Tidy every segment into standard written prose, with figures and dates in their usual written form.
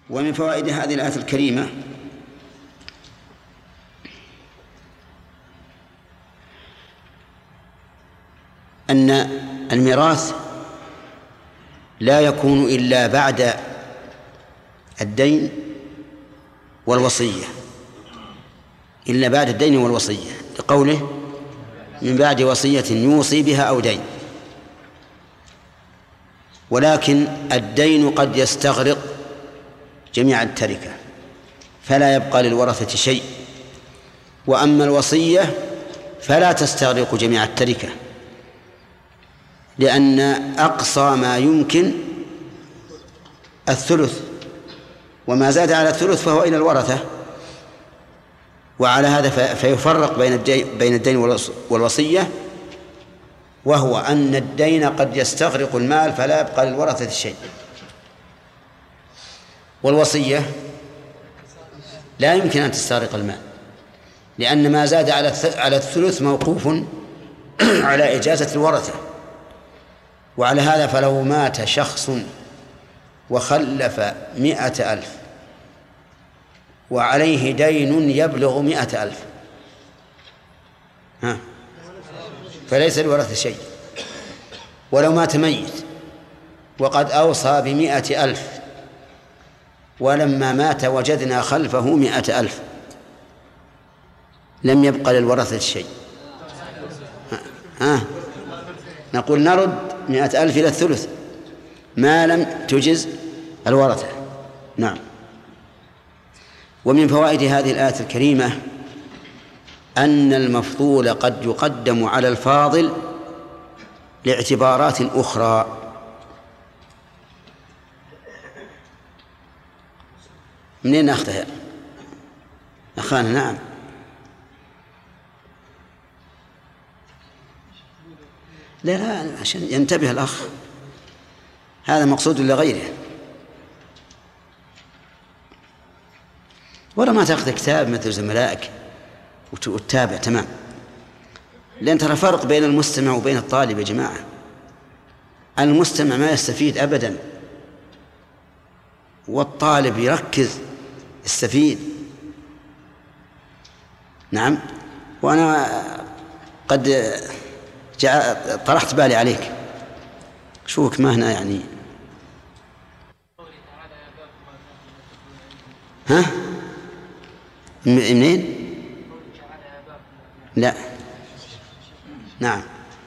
ومن فوائد هذه الآية الكريمة أن الميراث لا يكون إلا بعد الدين والوصية، إلا بعد الدين والوصية، لقوله من بعد وصية يوصي بها أو دين. ولكن الدين قد يستغرق جميع التركة فلا يبقى للورثة شيء، وأما الوصية فلا تستغرق جميع التركة، لأن أقصى ما يمكن الثلث، وما زاد على الثلث فهو إلى الورثة. وعلى هذا فيفرق بين الدين والوصية، وهو أن الدين قد يستغرق المال فلا يبقى للورثة شيء، والوصية لا يمكن أن تستغرق المال، لأن ما زاد على الثلث موقوف على إجازة الورثة. وعلى هذا فلو مات شخص وخلف 100,000 وعليه دين يبلغ 100,000 فليس للورثة شيء. ولو مات ميت وقد أوصى ب100,000 ولما مات وجدنا خلفه 100,000 لم يبقى للورثة شيء. نقول نرد 100,000 إلى الثلث ما لم تجز الورثة. نعم. ومن فوائد هذه الآية الكريمة أن المفضول قد يقدم على الفاضل لاعتبارات أخرى. منين أخذها أخانا؟ نعم. لا عشان ينتبه الأخ، هذا مقصود لغيره. ولا ما تأخذ كتاب مثل زملائك وتتابع تمام، لأن ترى فرق بين المستمع وبين الطالب يا جماعة. المستمع ما يستفيد أبدا، والطالب يركز يستفيد. نعم. وأنا قد طرحت بالي عليك، شوفك ما هنا يعني. منين؟ لا. نعم.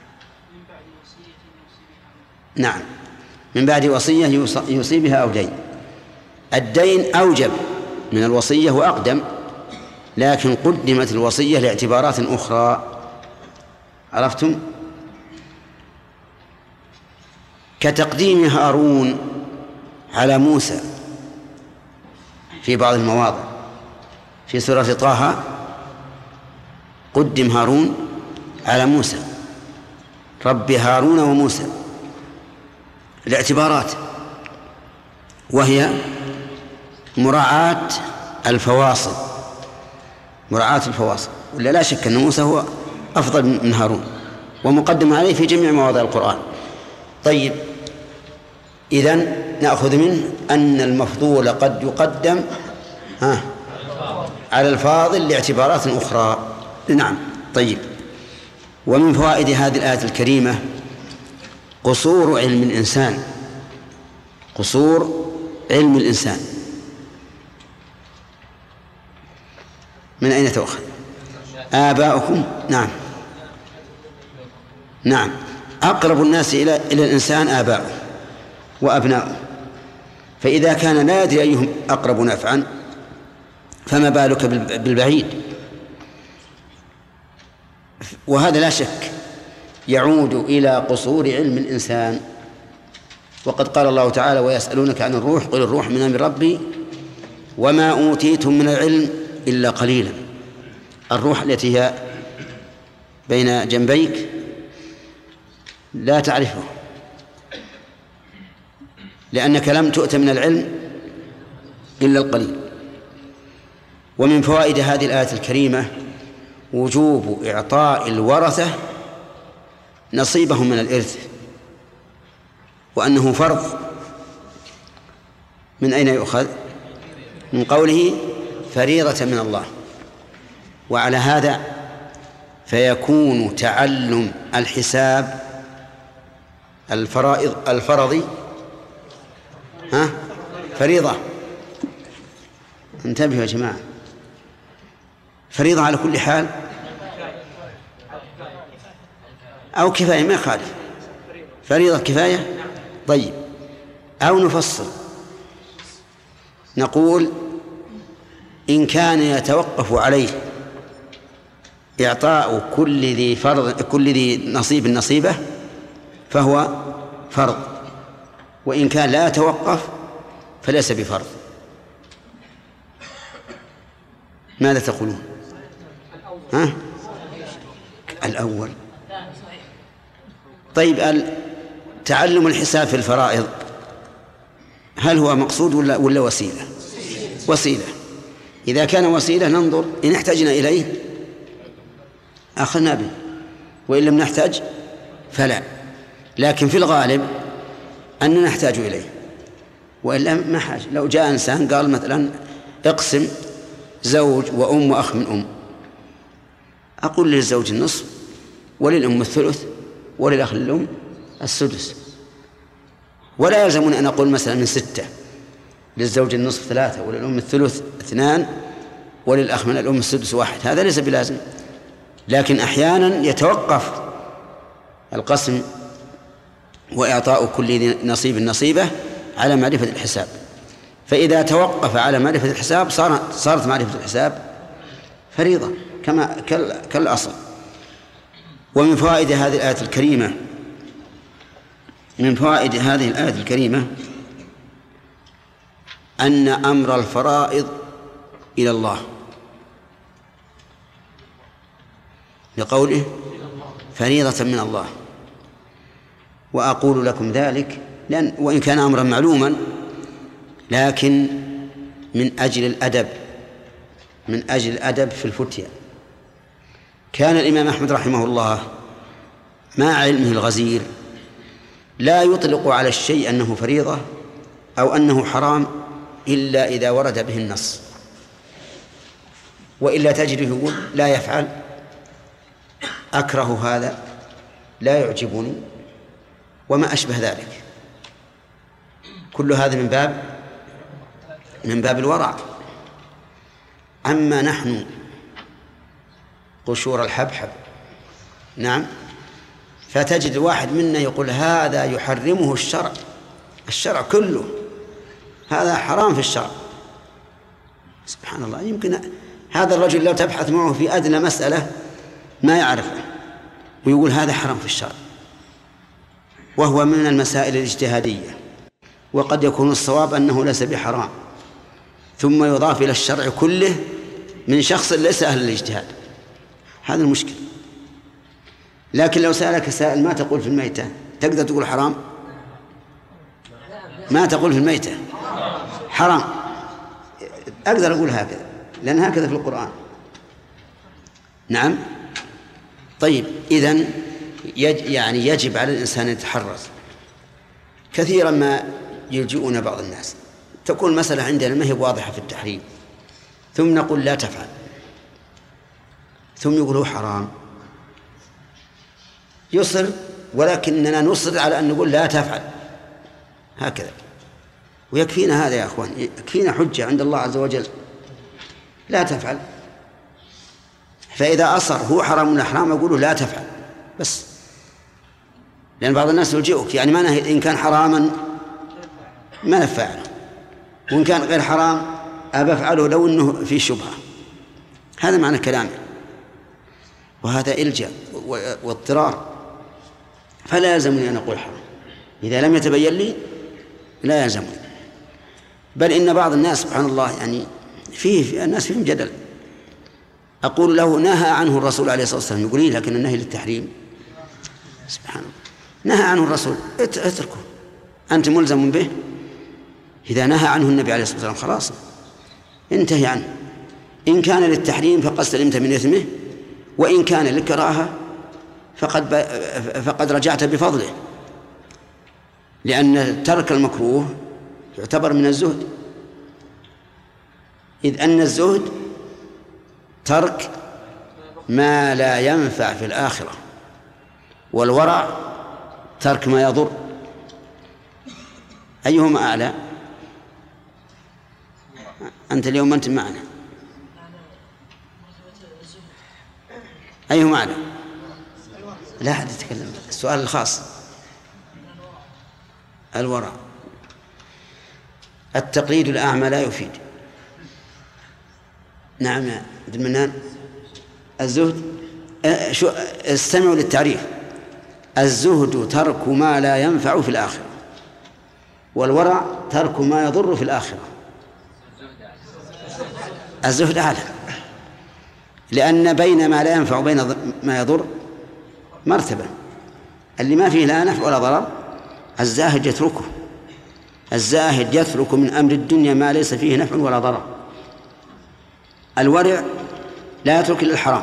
نعم، من بعد وصية يوصي بها أو دين. الدين أوجب من الوصية وأقدم، لكن قدمت الوصية لاعتبارات أخرى. عرفتم؟ كتقديم هارون على موسى في بعض المواضع. في سورة طه قدم هارون على موسى، رب هارون وموسى، الاعتبارات، وهي مراعاة الفواصل. مراعاة الفواصل، ولا لا شك أن موسى هو أفضل من هارون ومقدم عليه في جميع مواضع القرآن. طيب، إذن نأخذ منه أن المفضول قد يقدم على الفاضل لاعتبارات أخرى. نعم. طيب، ومن فوائد هذه الآية الكريمة قصور علم الإنسان. قصور علم الإنسان من أين تؤخذ؟ آباؤكم. نعم. نعم، أقرب الناس إلى الإنسان آباؤه وأبناؤه، فإذا كان لا يدري أيهم أقرب نفعا فما بالك بالبعيد. وهذا لا شك يعود إلى قصور علم الإنسان. وقد قال الله تعالى ويسألونك عن الروح قل الروح من أمر ربي وما أوتيتم من العلم إلا قليلا. الروح التي هي بين جنبيك لا تعرفه، لأنك لم تؤت من العلم إلا القليل. ومن فوائد هذه الآية الكريمة وجوب إعطاء الورثة نصيبهم من الإرث، وأنه فرض. من أين يؤخذ؟ من قوله فريضة من الله. وعلى هذا فيكون تعلم الحساب الفرضي فريضة. انتبهوا يا جماعة، فريضة على كل حال أو كفاية، ما يخالف، فريضة كفاية. طيب، أو نفصل نقول إن كان يتوقف عليه إعطاء كل ذي نصيب نصيبه فهو فرض، وإن كان لا يتوقف فليس بفرض. ماذا تقولون؟ الأول. طيب، تعلم الحساب في الفرائض هل هو مقصود ولا وسيلة؟ وسيلة. إذا كان وسيلة ننظر إن احتجنا إليه أخذنا به، وإن لم نحتاج فلا. لكن في الغالب أننا نحتاج إليه، وإلا ما حاجة. لو جاء إنسان قال مثلا اقسم زوج وأم وأخ من أم، أقول للزوج النصف وللأم الثلث وللأخ للأم السدس، ولا يلزمني أن أقول مثلا من 6، للزوج النصف 3 وللأم الثلث 2 وللأخ من الأم السدس 1. هذا ليس بلازم. لكن أحيانا يتوقف القسم وإعطاء كل نصيب نصيبه على معرفة الحساب، فإذا توقف على معرفة الحساب صارت معرفة الحساب فريضة كالأصل. ومن فوائد هذه الآية الكريمة أن أمر الفرائض إلى الله، لقوله فريضة من الله. وأقول لكم ذلك لأن وإن كان أمرا معلوما، لكن من أجل الأدب في الفتيا. كان الإمام أحمد رحمه الله مع علمه الغزير لا يطلق على الشيء أنه فريضة أو أنه حرام إلا إذا ورد به النص، وإلا تجده يقول لا يفعل، أكره هذا، لا يعجبني، وما أشبه ذلك. كل هذا من باب الورع. أما نحن قشور الحبحب، نعم، فتجد واحد منا يقول هذا يحرمه الشرع كله، هذا حرام في الشرع. سبحان الله. يمكن هذا الرجل لو تبحث معه في أدنى مسألة ما يعرفه ويقول هذا حرام في الشرع، وهو من المسائل الاجتهادية، وقد يكون الصواب أنه ليس بحرام، ثم يضاف إلى الشرع كله من شخص ليس أهل الاجتهاد. هذا المشكل. لكن لو سألك سائل ما تقول في الميتة، تقدر تقول حرام؟ ما تقول في الميتة حرام، أقدر أقول هكذا لأن هكذا في القرآن. نعم. طيب، إذن يجب على الإنسان أن يتحرز. كثيرا ما يلجئون بعض الناس، تكون مسألة عندنا ما هي واضحة في التحريم، ثم نقول لا تفعل، ثم يقولوا حرام، يصر، ولكننا نصر على أن نقول لا تفعل هكذا. ويكفينا هذا يا أخوان، يكفينا حجة عند الله عز وجل، لا تفعل. فإذا أصر هو حرام ولا حرام أقوله لا تفعل بس، لأن بعض الناس يلجئك، يعني ما نهي إن كان حراما ما نفعله، وإن كان غير حرام أبى أفعله لو أنه في شبهة. هذا معنى كلامه، وهذا إلجاء واضطرار. فلا يلزمني أن أقول حرام إذا لم يتبين لي، لا يلزمني. بل إن بعض الناس سبحان الله يعني فيه الناس فيهم جدل، أقول له نهى عنه الرسول عليه الصلاة والسلام، يقول لي لكن النهي للتحريم. سبحان الله، نهى عنه الرسول، اتركه، أنت ملزم به. إذا نهى عنه النبي عليه الصلاة والسلام خلاص انتهي عنه. إن كان للتحريم فقد سلمت من إثمه، وإن كان للكراهة فقد رجعت بفضله، لأن ترك المكروه يعتبر من الزهد. إذ أن الزهد ترك ما لا ينفع في الآخرة، والورع ترك ما يضر. أيهما أعلى؟ أنت اليوم أنت معنا، أيهما أعلى؟ لا أحد يتكلم، السؤال الخاص. الورع. التقليد الأعمى لا يفيد. نعم يا عبد المنان. الزهد استمعوا للتعريف: الزهد ترك ما لا ينفع في الآخرة، والورع ترك ما يضر في الآخرة. الزهد أعلى، لأن بين ما لا ينفع وبين ما يضر مرتبة. اللي ما فيه لا نفع ولا ضرر الزاهد يتركه. الزاهد يترك من أمر الدنيا ما ليس فيه نفع ولا ضرر. الورع لا يترك إلا الحرام.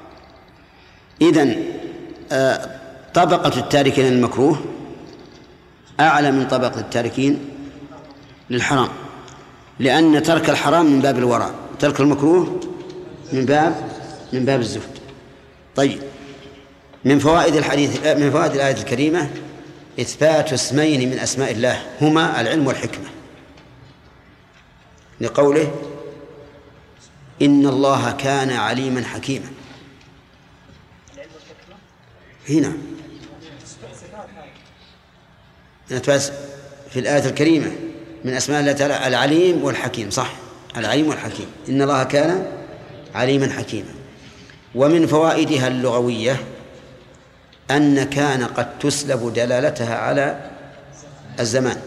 إذن طبقة التاركين للمكروه أعلى من طبقة التاركين للحرام، لأن ترك الحرام من باب الورع، ترك المكروه من باب الزهد. طيب، من فوائد الآية الكريمة إثبات اسمين من أسماء الله هما العلم والحكمة، لقوله: إن الله كان عليما حكيما. هنا في الآية الكريمة من أسماء الله تعالى العليم والحكيم، صح، العليم والحكيم، إن الله كان عليما حكيما. ومن فوائدها اللغوية أن كان قد تسلب دلالتها على الزمان،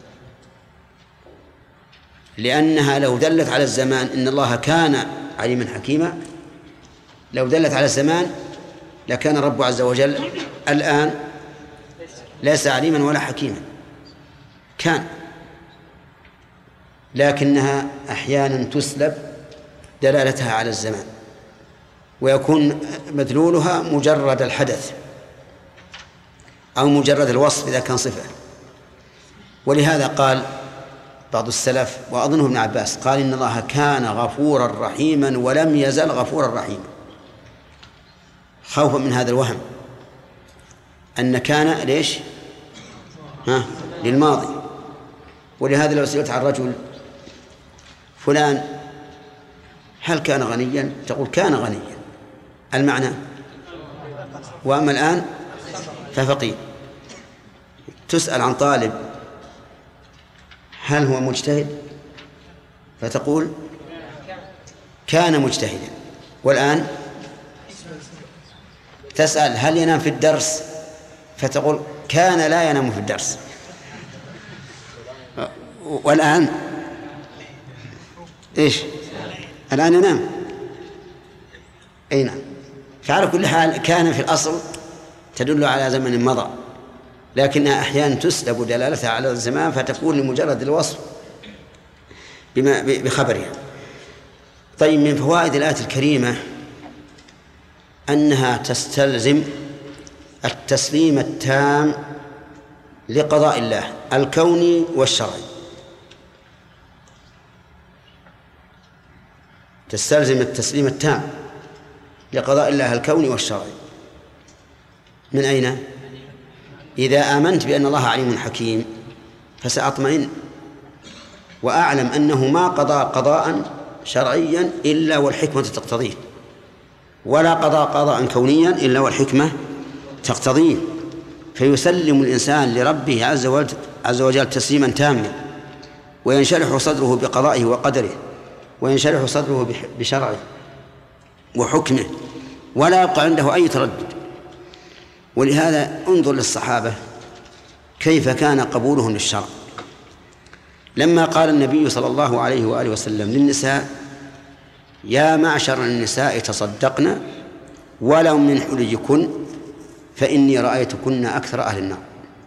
لأنها لو دلت على الزمان إن الله كان عليما حكيما، لو دلت على الزمان لكان الرب عز وجل الآن ليس عليما ولا حكيما، كان، لكنها أحيانا تسلب دلالتها على الزمان ويكون مدلولها مجرد الحدث أو مجرد الوصف إذا كان صفة. ولهذا قال بعض السلف وأظنه ابن عباس قال: إن الله كان غفورا رحيما ولم يزل غفورا رحيما، خوفا من هذا الوهم أن كان ليش للماضي. ولهذا لو سئلت عن رجل فلان هل كان غنيا تقول كان غنيا المعنى، وأما الآن ففقير. تسأل عن طالب هل هو مجتهد فتقول كان مجتهدا، والآن تسأل هل ينام في الدرس فتقول كان لا ينام في الدرس، والآن إيش؟ الآن ينام. أي نعم. فعلى كل حال كان في الأصل تدل على زمن مضى، لكنها أحيانا تسلب دلالتها على الزمان فتكون لمجرد الوصف بخبرها. طيب، من فوائد الآية الكريمة أنها تستلزم التسليم التام لقضاء الله الكوني والشرعي. تستلزم التسليم التام لقضاء الله الكوني والشرعي. من أين؟ إذا آمنت بأن الله عليم حكيم فسأطمئن وأعلم أنه ما قضى قضاء شرعيا إلا والحكمة تقتضيه، ولا قضى قضاء كونيا إلا والحكمة تقتضيه، فيسلم الإنسان لربه عز وجل تسليما تاما، وينشرح صدره بقضائه وقدره، وينشرح صدره بشرعه وحكمه، ولا يبقى عنده أي تردد. ولهذا انظر للصحابة كيف كان قبولهم للشرع. لما قال النبي صلى الله عليه وآله وسلم للنساء: يا معشر النساء تصدقن ولو من حليكن فإني رأيتكن أكثر أهل النار،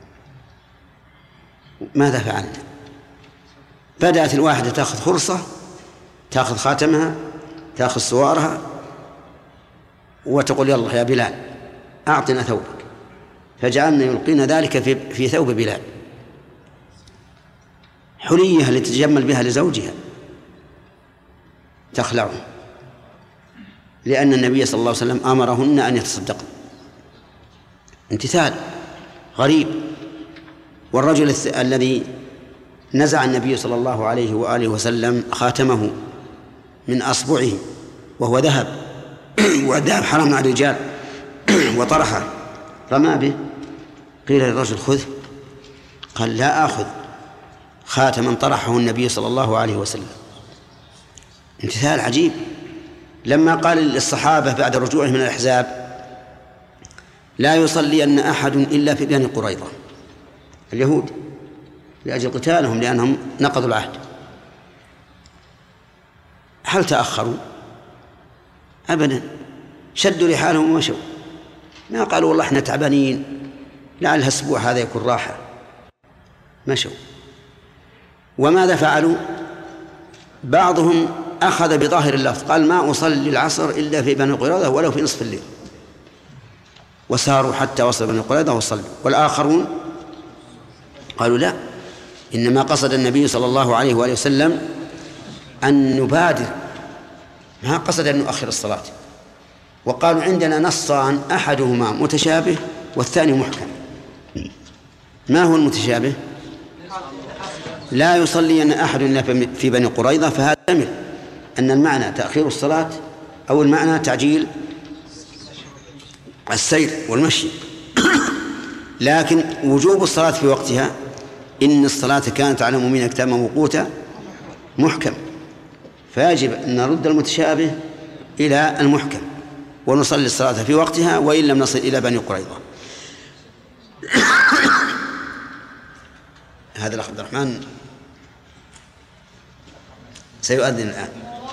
ماذا فعلنا؟ بدأت الواحدة تأخذ خرصة، تأخذ خاتمها، تأخذ سوارها، وتقول: يلا يا بلال أعطنا ثوبك، فجعلنا يلقين ذلك في ثوب بلال، حليها لتتجمل بها لزوجها. تخلعه، لأن النبي صلى الله عليه وسلم أمرهن أن يتصدقن. امتثال غريب. والرجل الذي نزع النبي صلى الله عليه وآله وسلم خاتمه من أصبعه وهو ذهب، والذهب حرام على الرجال، وطرحه رمى به، قيل للرجل خذ، قال لا آخذ خاتما طرحه النبي صلى الله عليه وسلم. امتثال عجيب. لما قال للصحابة بعد رجوعهم من الأحزاب لا يصلين أحد إلا في بني قريظة، اليهود، لأجل قتالهم لأنهم نقضوا العهد، هل تأخروا؟ أبدا، شدوا رحالهم ومشوا، ما قالوا والله احنا تعبانين لعل الأسبوع هذا يكون راحة، مشوا. وماذا فعلوا؟ بعضهم أخذ بظاهر اللفظ، قال ما أصلي العصر إلا في بني قريظة ولو في نصف الليل، وساروا حتى وصل بني قريظة وصلوا. والآخرون قالوا لا، إنما قصد النبي صلى الله عليه وآله وسلم أن نبادر، ما قصد أن نؤخر الصلاة. وقالوا عندنا نصان أحدهما متشابه والثاني محكم. ما هو المتشابه؟ لا يصلين أحد في بني قريظة، فهذا يحتمل أن المعنى تأخير الصلاة أو المعنى تعجيل السير والمشي. لكن وجوب الصلاة في وقتها، إن الصلاة كانت على المؤمنين كتابا موقوتا محكم، فيجب أن نرد المتشابه إلى المحكم ونصلي الصلاة في وقتها وإن لم نصل إلى بني قريظة. هذا الأخ عبد الرحمن سيؤذن الآن.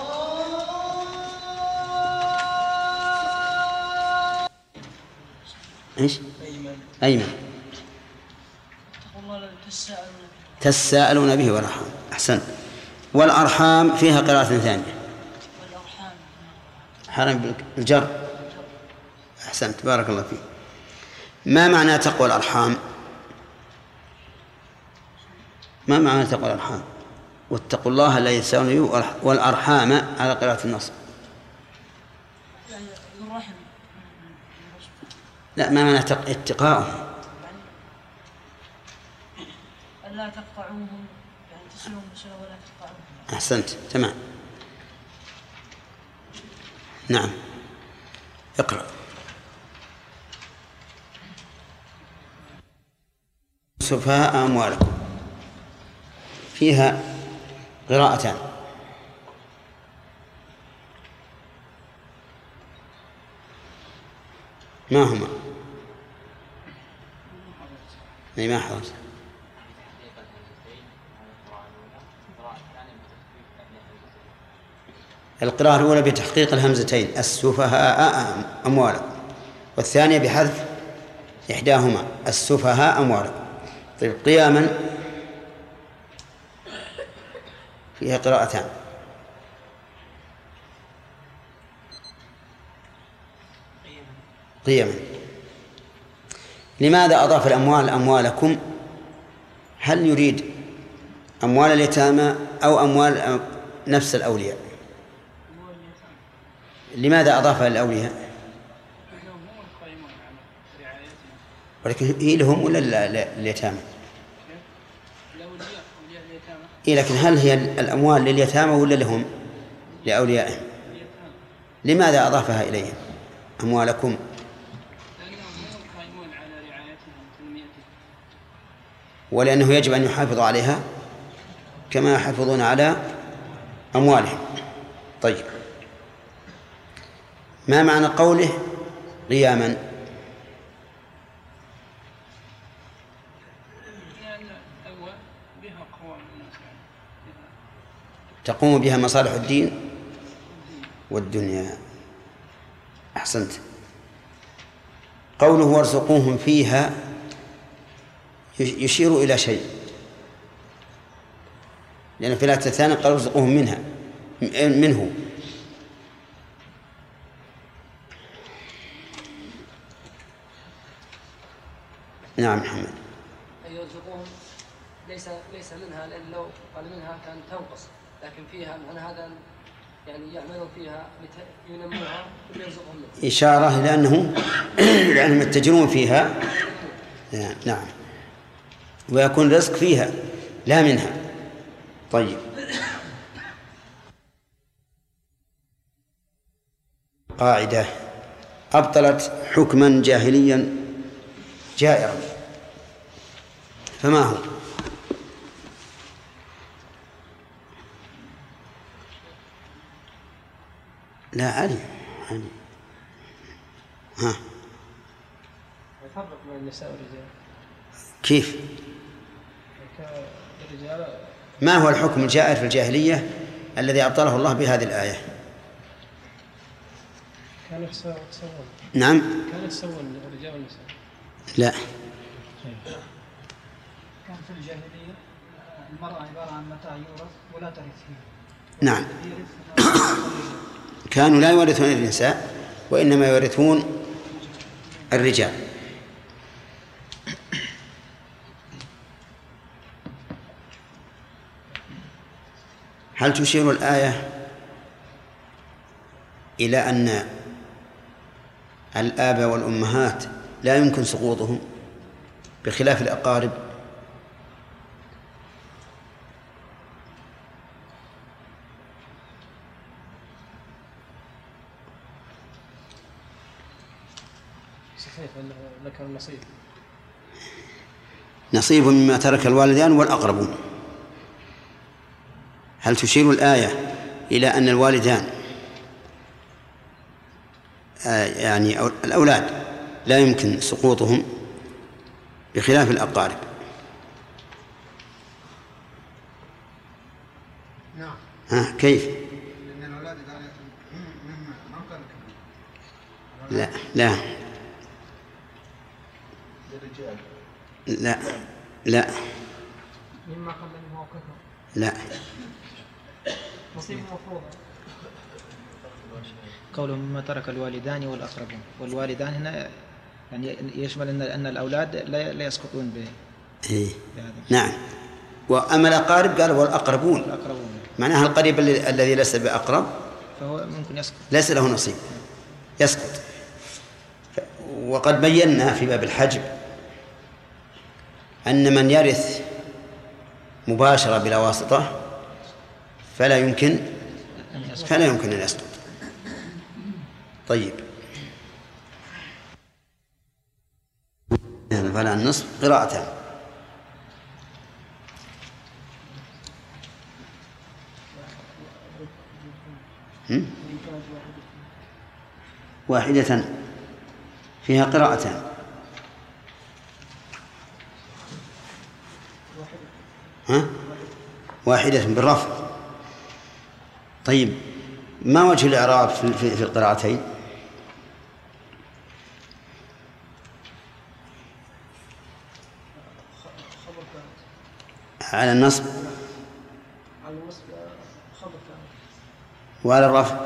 إيش؟ أيمن. تساءلون به والأرحام. أحسن. والأرحام فيها قراءة ثانية. حرم بالجر. أحسنت، بارك الله فيك. ما معنى تقوى الأرحام؟ ما معنى تقوى الأرحام؟ واتقوا الله الذي تساءلون به والأرحام على قراءة النصب. لا، ما معنى اتقاؤهم؟ ألا تقطعوهم، يعني تصلهم بسنة ولا تقطعوهم. أحسنت، تمام. نعم، اقرأ. سفهاء أموالكم، فيها قراءتان. ما هما؟ ما حضرت. القراءة الأولى بتحقيق الهمزتين، السفهاء أموالكم، والثانية بحذف إحداهما، السفهاء أموالكم. طيب، قياما فيها قراءتان. قياما. لماذا أضاف الأموال أموالكم؟ هل يريد أموال اليتامى أو أموال نفس الأولياء؟ لماذا أضافها للأولياء؟ ولكن هي لهم ولا اليتامى؟ لكن هل هي الأموال لليتامى ولا لهم لأوليائهم؟ لماذا أضافها إليهم أموالكم؟ ولأنه يجب أن يحافظوا عليها كما يحافظون على أموالهم. طيب، ما معنى قوله قياما؟ تقوم بها مصالح الدين والدنيا. أحسنت. قوله وارزقوهم فيها يشير إلى شيء، لأن في الآية الثانية قال ارزقوهم منه. نعم محمد. يرزقوهم ليس منها، لأن لو قال منها كان تنقص، لكن فيها معنى هذا يعني يعملوا فيها لينموها ويرزقهم منها. إشارة لأنهم يتجرون فيها. نعم، ويكون رزق فيها لا منها. طيب، قاعدة أبطلت حكما جاهليا جائرا، فما هو؟ لا علي. ها، يفرق بين النساء والرجال. كيف؟ الرجال ما هو الحكم الجائر في الجاهلية الذي أبطله الله بهذه الآية؟ كانوا يسوون. نعم، كانوا يسوون الرجال والنساء. لا، كان في الجاهلية المرأة عبارة عن متاع يورث ولا ترث فيه. نعم، كانوا لا يورثون النساء وإنما يورثون الرجال. هل تشير الآية إلى أن الآباء والأمهات لا يمكن سقوطهم بخلاف الأقارب؟ صحيح أنه ذكر النصيب. نصيب مما ترك الوالدان والأقربون. هل تشير الآية إلى أن الوالدان يعني الأولاد لا يمكن سقوطهم بخلاف الأقارب؟ نعم. كيف؟ لأن الأولاد ما قال لا لا لا لا مما قل منه وكثر. لا. نصيب مفروض. قوله مما ترك الوالدان والأقربون، والوالدان هنا يعني يشمل أن الأولاد لا يسقطون به. إيه. نعم. وأما الأقارب قال والأقربون، معناها القريب الذي ليس بأقرب فهو ممكن يسقط، ليس له نصيب، يسقط. وقد بينا في باب الحجب أن من يرث مباشرة بلا واسطة فلا يمكن أن يسقط. طيب، فلا النصف قراءتان. واحدة فيها قراءتان. واحدة بالرفع. طيب، ما وجه الإعراب في القراءتين؟ على النصب وعلى الرفع.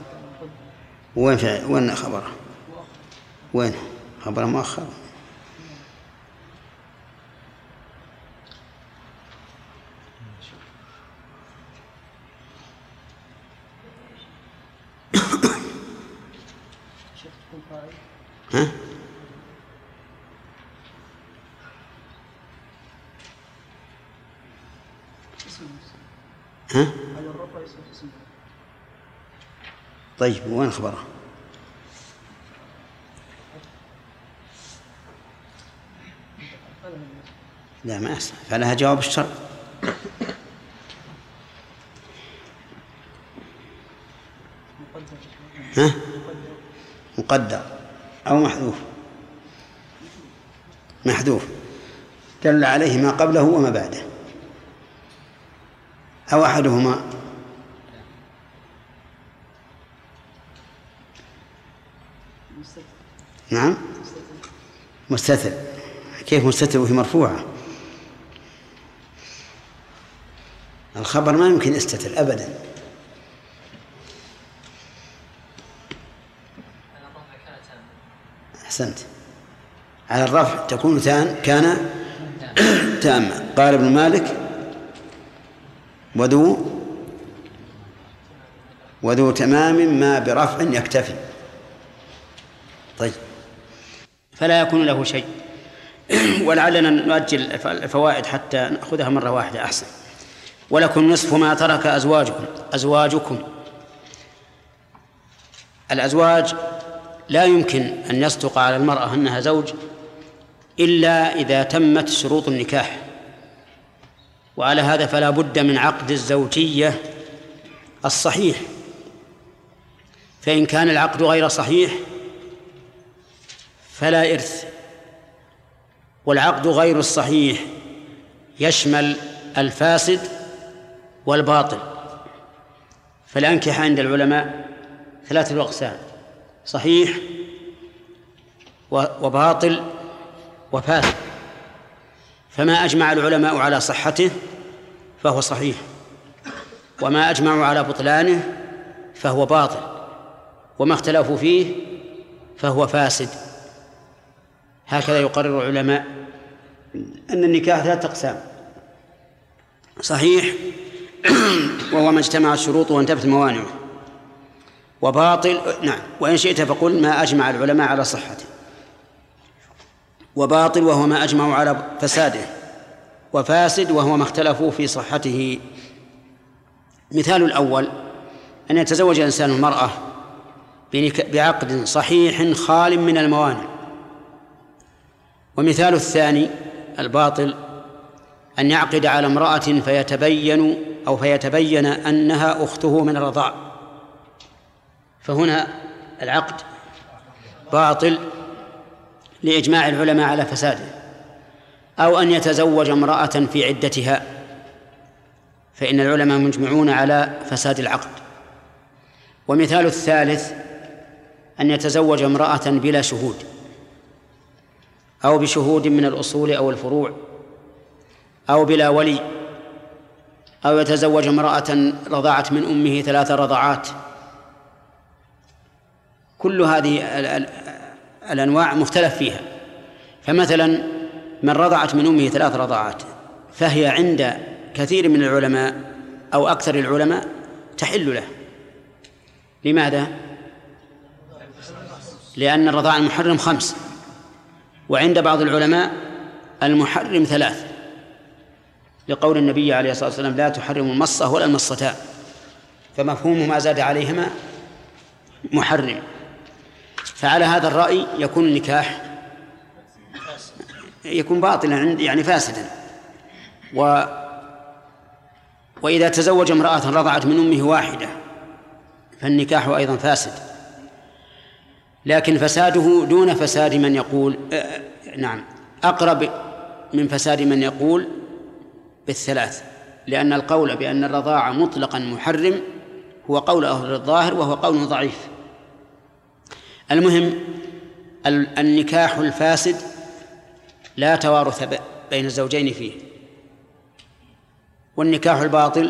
وين خبره؟ وين خبره مؤخر؟ ها؟ ها؟ طيب، وين خبره؟ لا، ما يصح، فلها جواب الشرط. ها؟ مقدر أو محذوف؟ محذوف، دل عليه ما قبله وما بعده، أو أحدهما. نعم، مستتر. كيف مستتر وهي مرفوعة؟ الخبر ما يمكن يستتر أبدا. أحسنت، على الرفع تكون كان تاما. قال ابن مالك وذو تمام ما برفع يكتفي. طيب، فلا يكون له شيء. ولعلنا نؤجل الفوائد حتى نأخذها مرة واحدة أحسن. ولكم نصف ما ترك أزواجكم. الأزواج لا يمكن أن يصدق على المرأة أنها زوج إلا إذا تمت شروط النكاح، وعلى هذا فلا بد من عقد الزوجية الصحيح، فإن كان العقد غير صحيح فلا إرث. والعقد غير الصحيح يشمل الفاسد والباطل. فالأنكحة عند العلماء 3 أقسام: صحيح وباطل وفاسد. فما أجمع العلماء على صحته فهو صحيح، وما أجمعوا على بطلانه فهو باطل، وما اختلفوا فيه فهو فاسد. هكذا يقرر العلماء أن النكاح 3 أقسام: صحيح وهو ما اجتمعت شروطه وانتفت موانعه، وباطل وإن شئت فقل ما أجمع العلماء على صحته، وباطل وهو ما أجمعوا على فساده، وفاسد وهو ما اختلفوا في صحته. مثال الأول أن يتزوج الإنسان المرأة بعقد صحيح خال من الموانع. ومثال الثاني الباطل أن يعقد على امرأة فيتبين أنها أخته من الرضاع، فهنا العقد باطل لإجماع العلماء على فساده. أو أن يتزوج امرأة في عدتها، فإن العلماء مجمعون على فساد العقد. ومثال الثالث أن يتزوج امرأة بلا شهود، أو بشهود من الأصول أو الفروع، أو بلا ولي، أو يتزوج امرأة رضعت من أمه 3 رضعات. كل هذه الأنواع مختلف فيها. فمثلا من رضعت من أمه 3 رضعات فهي عند كثير من العلماء أو أكثر العلماء تحل له. لماذا؟ لأن الرضاع المحرم 5، وعند بعض العلماء المحرم 3، لقول النبي عليه الصلاة والسلام: لا تحرم المصة ولا المصتان. فمفهوم ما زاد عليهما محرم. فعلى هذا الرأي يكون النكاح يكون باطلا يعني فاسدا. وإذا تزوج امرأة رضعت من أمه واحدة فالنكاح أيضا فاسد، لكن فساده دون فساد من يقول أقرب من فساد من يقول ب3، لأن القول بأن الرضاعة مطلقا محرم هو قول أهل الظاهر، وهو قول ضعيف. المهم النكاح الفاسد لا توارث بين الزوجين فيه، والنكاح الباطل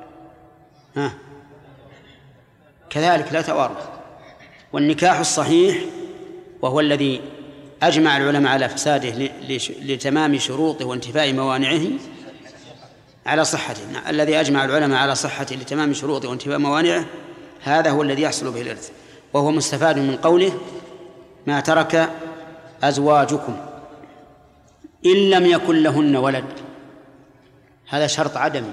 كذلك لا توارث. والنكاح الصحيح وهو الذي أجمع العلماء على فساده لتمام شروطه وانتفاء موانعه على صحته، الذي أجمع العلماء على صحته لتمام شروطه وانتفاء موانعه، هذا هو الذي يحصل به الإرث، وهو مستفاد من قوله: ما ترك أزواجكم إن لم يكن لهن ولد. هذا شرط عدمي،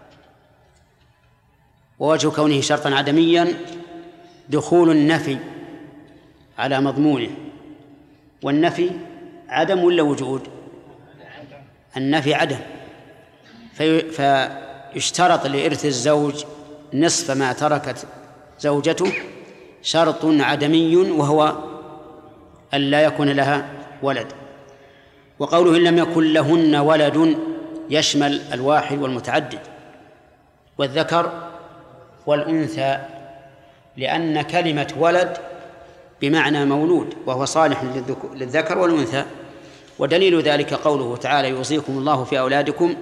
ووجه كونه شرطا عدميا دخول النفي على مضمونه. والنفي عدم ولا وجود؟ النفي عدم. فيشترط لإرث الزوج نصف ما تركت زوجته شرط عدمي، وهو أن لا يكون لها ولد. وقوله إن لم يكن لهن ولد يشمل الواحد والمتعدد والذكر والأنثى، لأن كلمة ولد بمعنى مولود، وهو صالح للذكر والأنثى. ودليل ذلك قوله تعالى: يوصيكم الله في أولادكم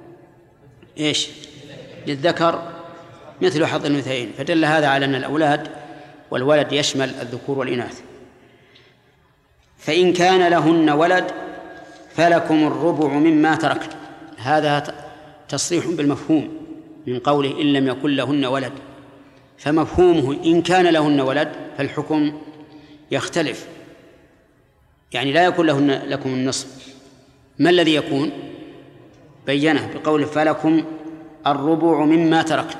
للذكر مثل حظ الأنثيين. فدل هذا على أن الأولاد والولد يشمل الذكور والإناث. فإن كان لهن ولد فلكم الربع مما تركت. هذا تصريح بالمفهوم من قوله إن لم يكن لهن ولد، فمفهومه إن كان لهن ولد فالحكم يختلف، يعني لا يكون لكم النصف. ما الذي يكون؟ بينه بقوله فلكم الربع مما تركن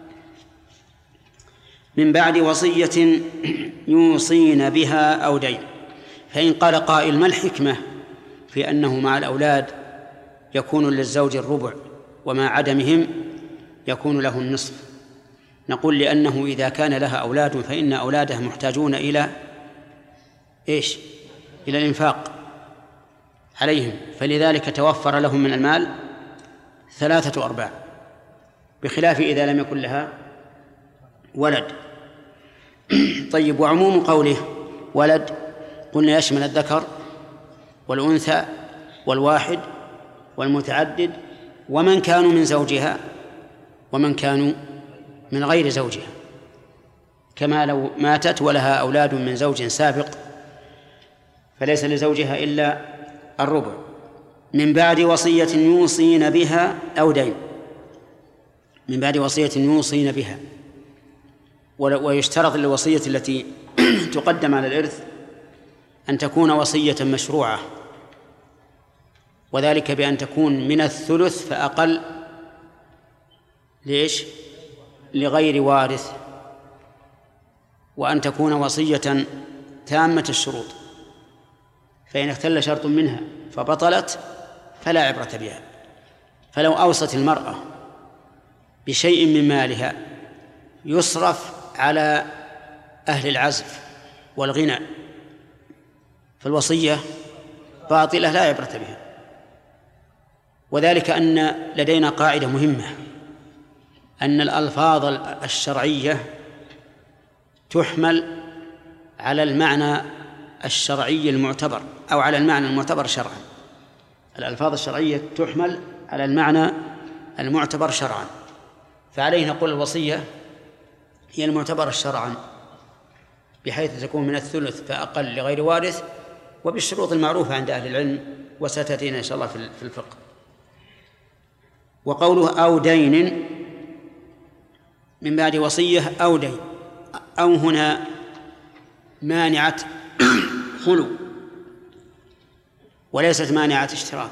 من بعد وصية يوصين بها أو دين. فإن قال قائل ما الحكمة في أنه مع الأولاد يكون للزوج الربع ومع عدمهم يكون له النصف؟ نقول لأنه إذا كان لها أولاد فإن أولاده محتاجون إلى إيش؟ إلى الإنفاق عليهم، فلذلك توفر لهم من المال 3/4، بخلاف إذا لم يكن لها ولد. طيب، وعموم قوله ولد قلنا يشمل الذكر والأنثى والواحد والمتعدد ومن كانوا من زوجها ومن كانوا من غير زوجها، كما لو ماتت ولها أولاد من زوج سابق فليس لزوجها إلا الربع. من بعد وصية يوصين بها أو دين، من بعد وصية يوصين بها. ويشترط للوصية التي تقدم على الإرث أن تكون وصية مشروعة، وذلك بأن تكون من الثلث فأقل. ليش؟ لغير وارث، وأن تكون وصية تامة الشروط، فإن اختل شرط منها فبطلت فلا عبرة بها. فلو أوصت المرأة بشيء من مالها يصرف على أهل العزف والغنى فالوصية باطلة لا عبرة بها. وذلك أن لدينا قاعدة مهمة، أن الألفاظ الشرعية تحمل على المعنى الشرعي المعتبر أو على المعنى المعتبر شرعا. الألفاظ الشرعية تحمل على المعنى المعتبر شرعا، فعليه نقول الوصية هي المعتبر شرعا بحيث تكون من الثلث فأقل لغير وارث وبالشروط المعروفة عند أهل العلم وستأتينا إن شاء الله في الفقه. وقوله أو دين من بعد وصية أو دين، أو هنا مانعة خلو وليست مانعة اشتراك.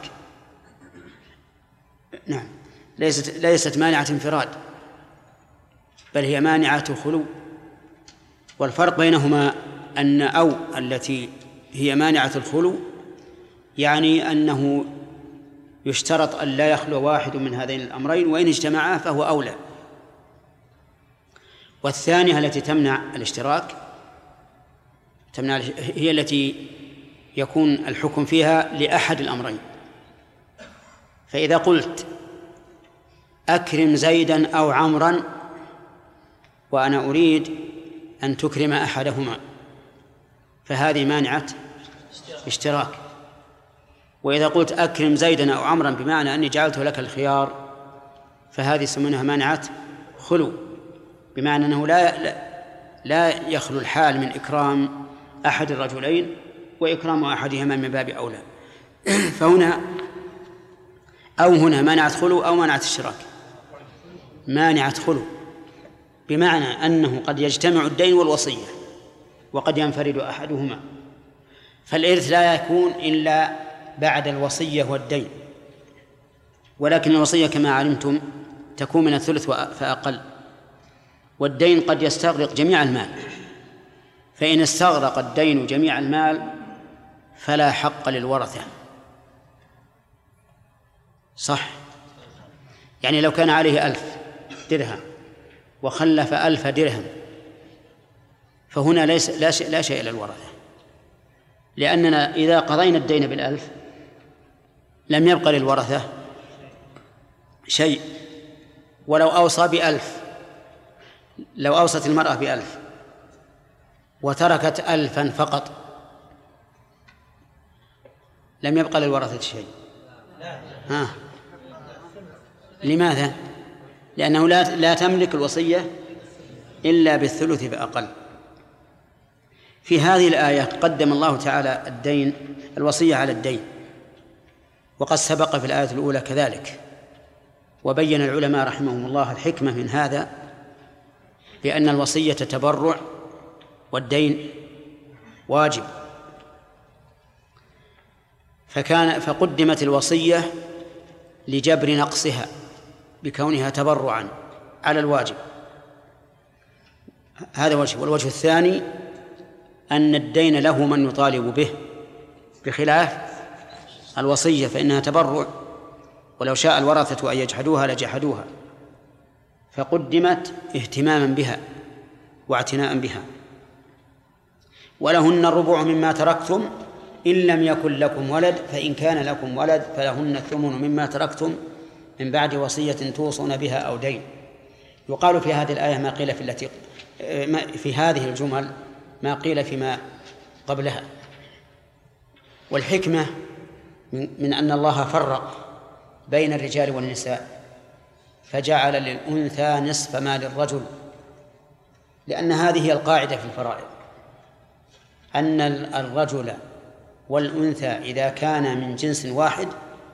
نعم، ليست مانعة انفراد بل هي مانعة خلو. والفرق بينهما أن أو التي هي مانعة الخلو يعني أنه يشترط أن لا يخلو واحد من هذين الأمرين، وإن اجتمعا فهو أولى. والثانية التي تمنع الاشتراك هي التي يكون الحكم فيها لأحد الأمرين. فإذا قلت أكرم زيدا أو عمرا وأنا أريد أن تكرم أحدهما فهذه مانعة اشتراك. وإذا قلت أكرم زيدا أو عمرا بمعنى أني جعلته لك الخيار فهذه يسمونها مانعة خلو، بمعنى أنه لا يخلو الحال من إكرام أحد الرجلين وإكرام أحدهما من باب أولى. فهنا أو هنا مانعة خلو أو مانعة اشتراك. مانعة خلو بمعنى أنه قد يجتمع الدين والوصية وقد ينفرد أحدهما، فالإرث لا يكون إلا بعد الوصية والدين، ولكن الوصية كما علمتم تكون من الثلث فأقل، والدين قد يستغرق جميع المال، فإن استغرق الدين جميع المال فلا حق للورثة. صح؟ يعني لو كان عليه 1000 درهم وخلف 1000 درهم فهنا لا شيء للورثة، لأننا إذا قضينا الدين بال1000 لم يبق للورثة شيء. ولو أوصى ب1000، لو أوصت المرأة ب1000 وتركت 1000 فقط لم يبق للورثة شيء. لماذا؟ لأنه لا تملك الوصية إلا بالثلث فأقل. في هذه الآية قدم الله تعالى الوصية على الدين، وقد سبق في الآية الأولى كذلك. وبين العلماء رحمهم الله الحكمة من هذا، لأن الوصية تبرع والدين واجب، فقدمت الوصية لجبر نقصها بكونها تبرعا على الواجب. هذا وجه. والوجه الثاني أن الدين له من يطالب به، بخلاف الوصية فإنها تبرع، ولو شاء الورثة أن يجحدوها لجحدوها، فقدمت اهتماما بها واعتناء بها. ولهن الربع مما تركتم إن لم يكن لكم ولد، فإن كان لكم ولد فلهن الثمن مما تركتم من بعد وصية توصون بها أو دين. يقال في هذه الآية ما قيل في هذه الجمل ما قيل فيما قبلها. والحكمة من أن الله فرق بين الرجال والنساء فجعل للأنثى نصف ما للرجل، لأن هذه هي القاعدة في الفرائض، أن الرجل والأنثى إذا كان من جنس واحد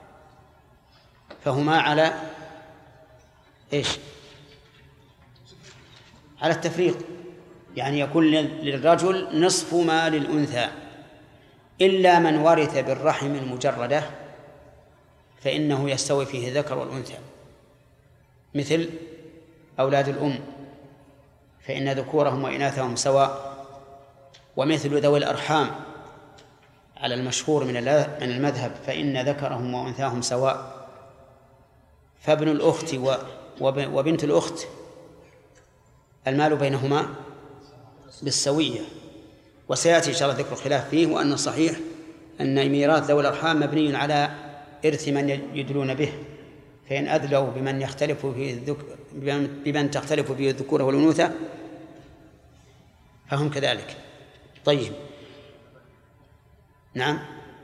فهما على إيش؟ على التفريق، يعني يكون للرجل نصف ما للأنثى، إلا من ورث بالرحم المجردة فإنه يستوي فيه الذكر والأنثى، مثل أولاد الأم فإن ذكورهم وإناثهم سواء، ومثل ذوي الأرحام على المشهور من المذهب فإن ذكرهم وأنثاهم سواء. فابن الأخت وبنت الأخت المال بينهما بالسوية، وسيأتي إن شاء الله ذكر الخلاف فيه، وأن الصحيح أن ميراث ذوي الأرحام مبني على إرث من يدلون به، فإن أدلوا بمن تختلف فيه الذكورة والأنوثة فهم كذلك. طيب، نعم،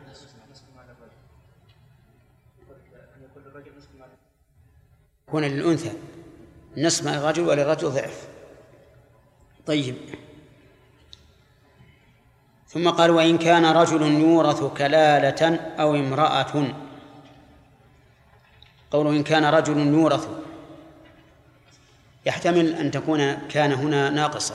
يكون للأنثى نصف ما الرجل وللرجل ضعف. طيب، ثم قال وإن كان رجل يورث كلالة أو امرأة. قوله إن كان رجل يورث يحتمل أن تكون كان هنا ناقصة،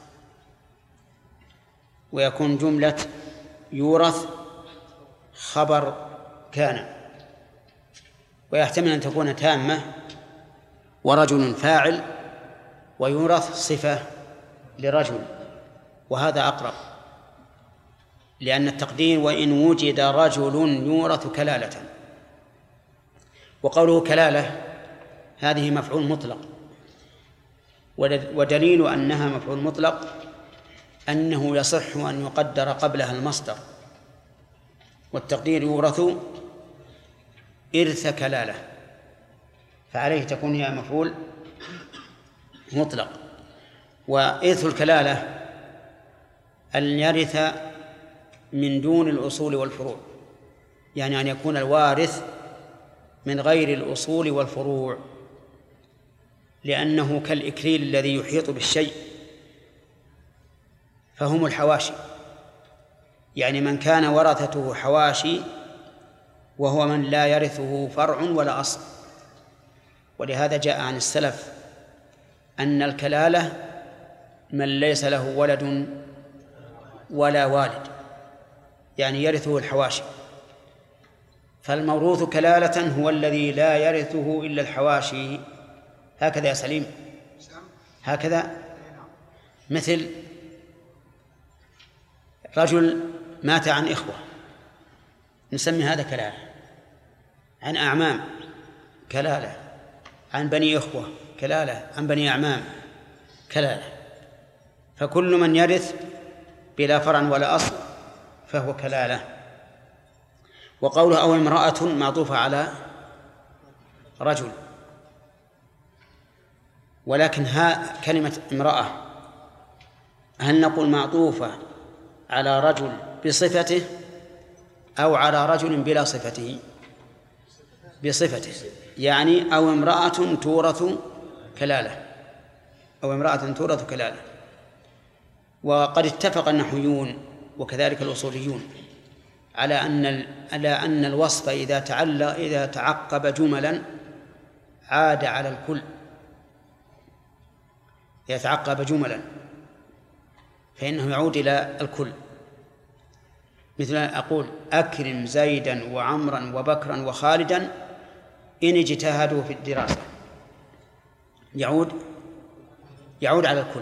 ويكون جملة يورث خبر كان، ويحتمل أن تكون تامة ورجل فاعل ويورث صفة لرجل، وهذا أقرب، لأن التقدير وإن وجد رجل يورث كلالة. وقوله كلالة هذه مفعول مطلق، ودليل أنها مفعول مطلق أنه يصح أن يقدر قبلها المصدر، والتقدير يورث إرث كلالة، فعليه تكون هي مفعول مطلق. وإرث الكلالة أن يرث من دون الأصول والفروع، يعني أن يكون الوارث من غير الأصول والفروع، لأنه كالإكليل الذي يحيط بالشيء، فهم الحواشي، يعني من كان ورثته حواشي وهو من لا يرثه فرع ولا أصل. ولهذا جاء عن السلف أن الكلالة من ليس له ولد ولا والد، يعني يرثه الحواشي، فالموروث كلالة هو الذي لا يرثه إلا الحواشي. هكذا يا سليم، هكذا. مثل رجل مات عن إخوة نسمي هذا كلالة، عن أعمام كلالة، عن بني إخوة كلالة، عن بني أعمام كلالة، فكل من يرث بلا فرع ولا أصل فهو كلالة. وقوله أو امرأة معطوفة على رجل، ولكن كلمة امرأة هل نقول معطوفة على رجل بصفته أو على رجل بلا صفته؟ بصفته، يعني أو امرأة تورث كلالة، أو امرأة تورث كلالة. وقد اتفق النحويون وكذلك الأصوليون على أن الوصف إذا تعقب جملا عاد على الكل، يتعقب جملا فإنه يعود إلى الكل، مثل أقول أكرم زيدا وعمرا وبكرا وخالدا إن اجتهدوا في الدراسة، يعود على الكل.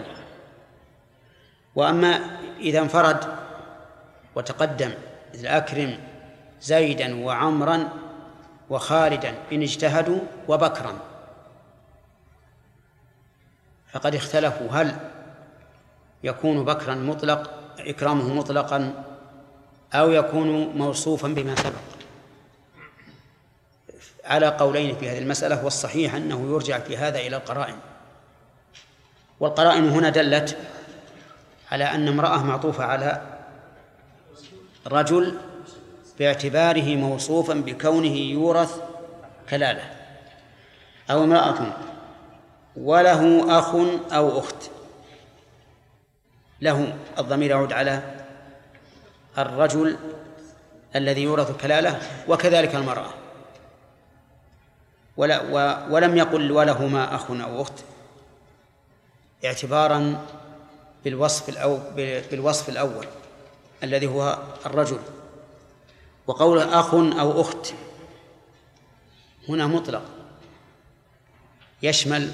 وأما إذا انفرد وتقدم مثل أكرم زيدا وعمرا وخالدا إن اجتهدوا وبكرا، فقد اختلفوا هل يكون بكرا مطلق إكرامه مطلقا أو يكون موصوفا بما سبق، على قولين في هذه المسألة، والصحيح أنه يرجع في هذا إلى القرائن، والقرائن هنا دلت على أن امرأة معطوفة على رجل باعتباره موصوفا بكونه يورث كلالة، أو امرأة وله أخ أو أخت، له الضمير يعود على الرجل الذي يورث كلالة، وكذلك المرأة، ولم يقل ولهما أخ أو أخت اعتبارا بالوصف الأول الذي هو الرجل، وقوله أخ أو أخت هنا مطلق يشمل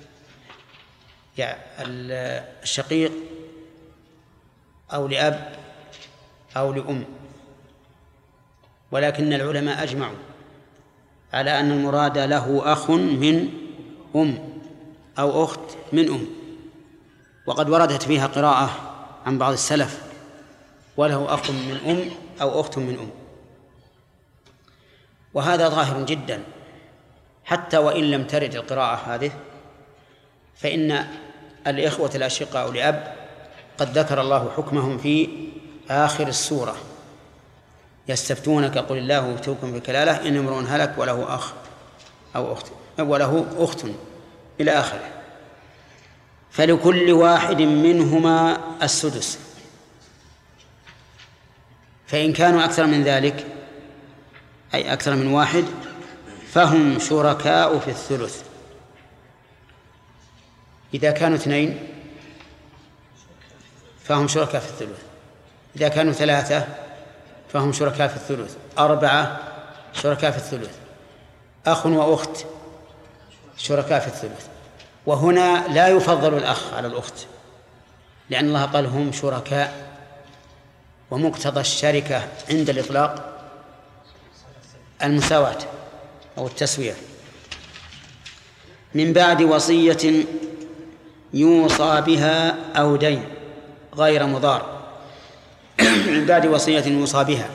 الشقيق أو لأب أو لأم، ولكن العلماء أجمعوا على أن المراد له أخ من أم أو أخت من أم، وقد وردت فيها قراءة عن بعض السلف وله أخ من أم أو أخت من أم، وهذا ظاهر جدا حتى وإن لم ترد القراءة هذه، فإن الإخوة الأشقاء لأب قد ذكر الله حكمهم في آخر السورة، يستفتونك قل الله يفتوكم في كلالة إن امرؤ هلك وله أخ أو أخت وله أخت إلى آخره، فلكل واحد منهما السدس، فإن كانوا أكثر من ذلك أي أكثر من واحد فهم شركاء في الثلث. إذا كانوا 2 فهم شركاء في الثلث، إذا كانوا 3 فهم شركاء في الثلث، 4 شركاء في الثلث، أخ وأخت شركاء في الثلث. وهنا لا يفضل الأخ على الأخت، لأن الله قال هم شركاء، ومقتضى الشركة عند الإطلاق المساواة أو التسوية. من بعد وصية يوصى بها أو دين غير مضار. من بعد وصية يوصى بها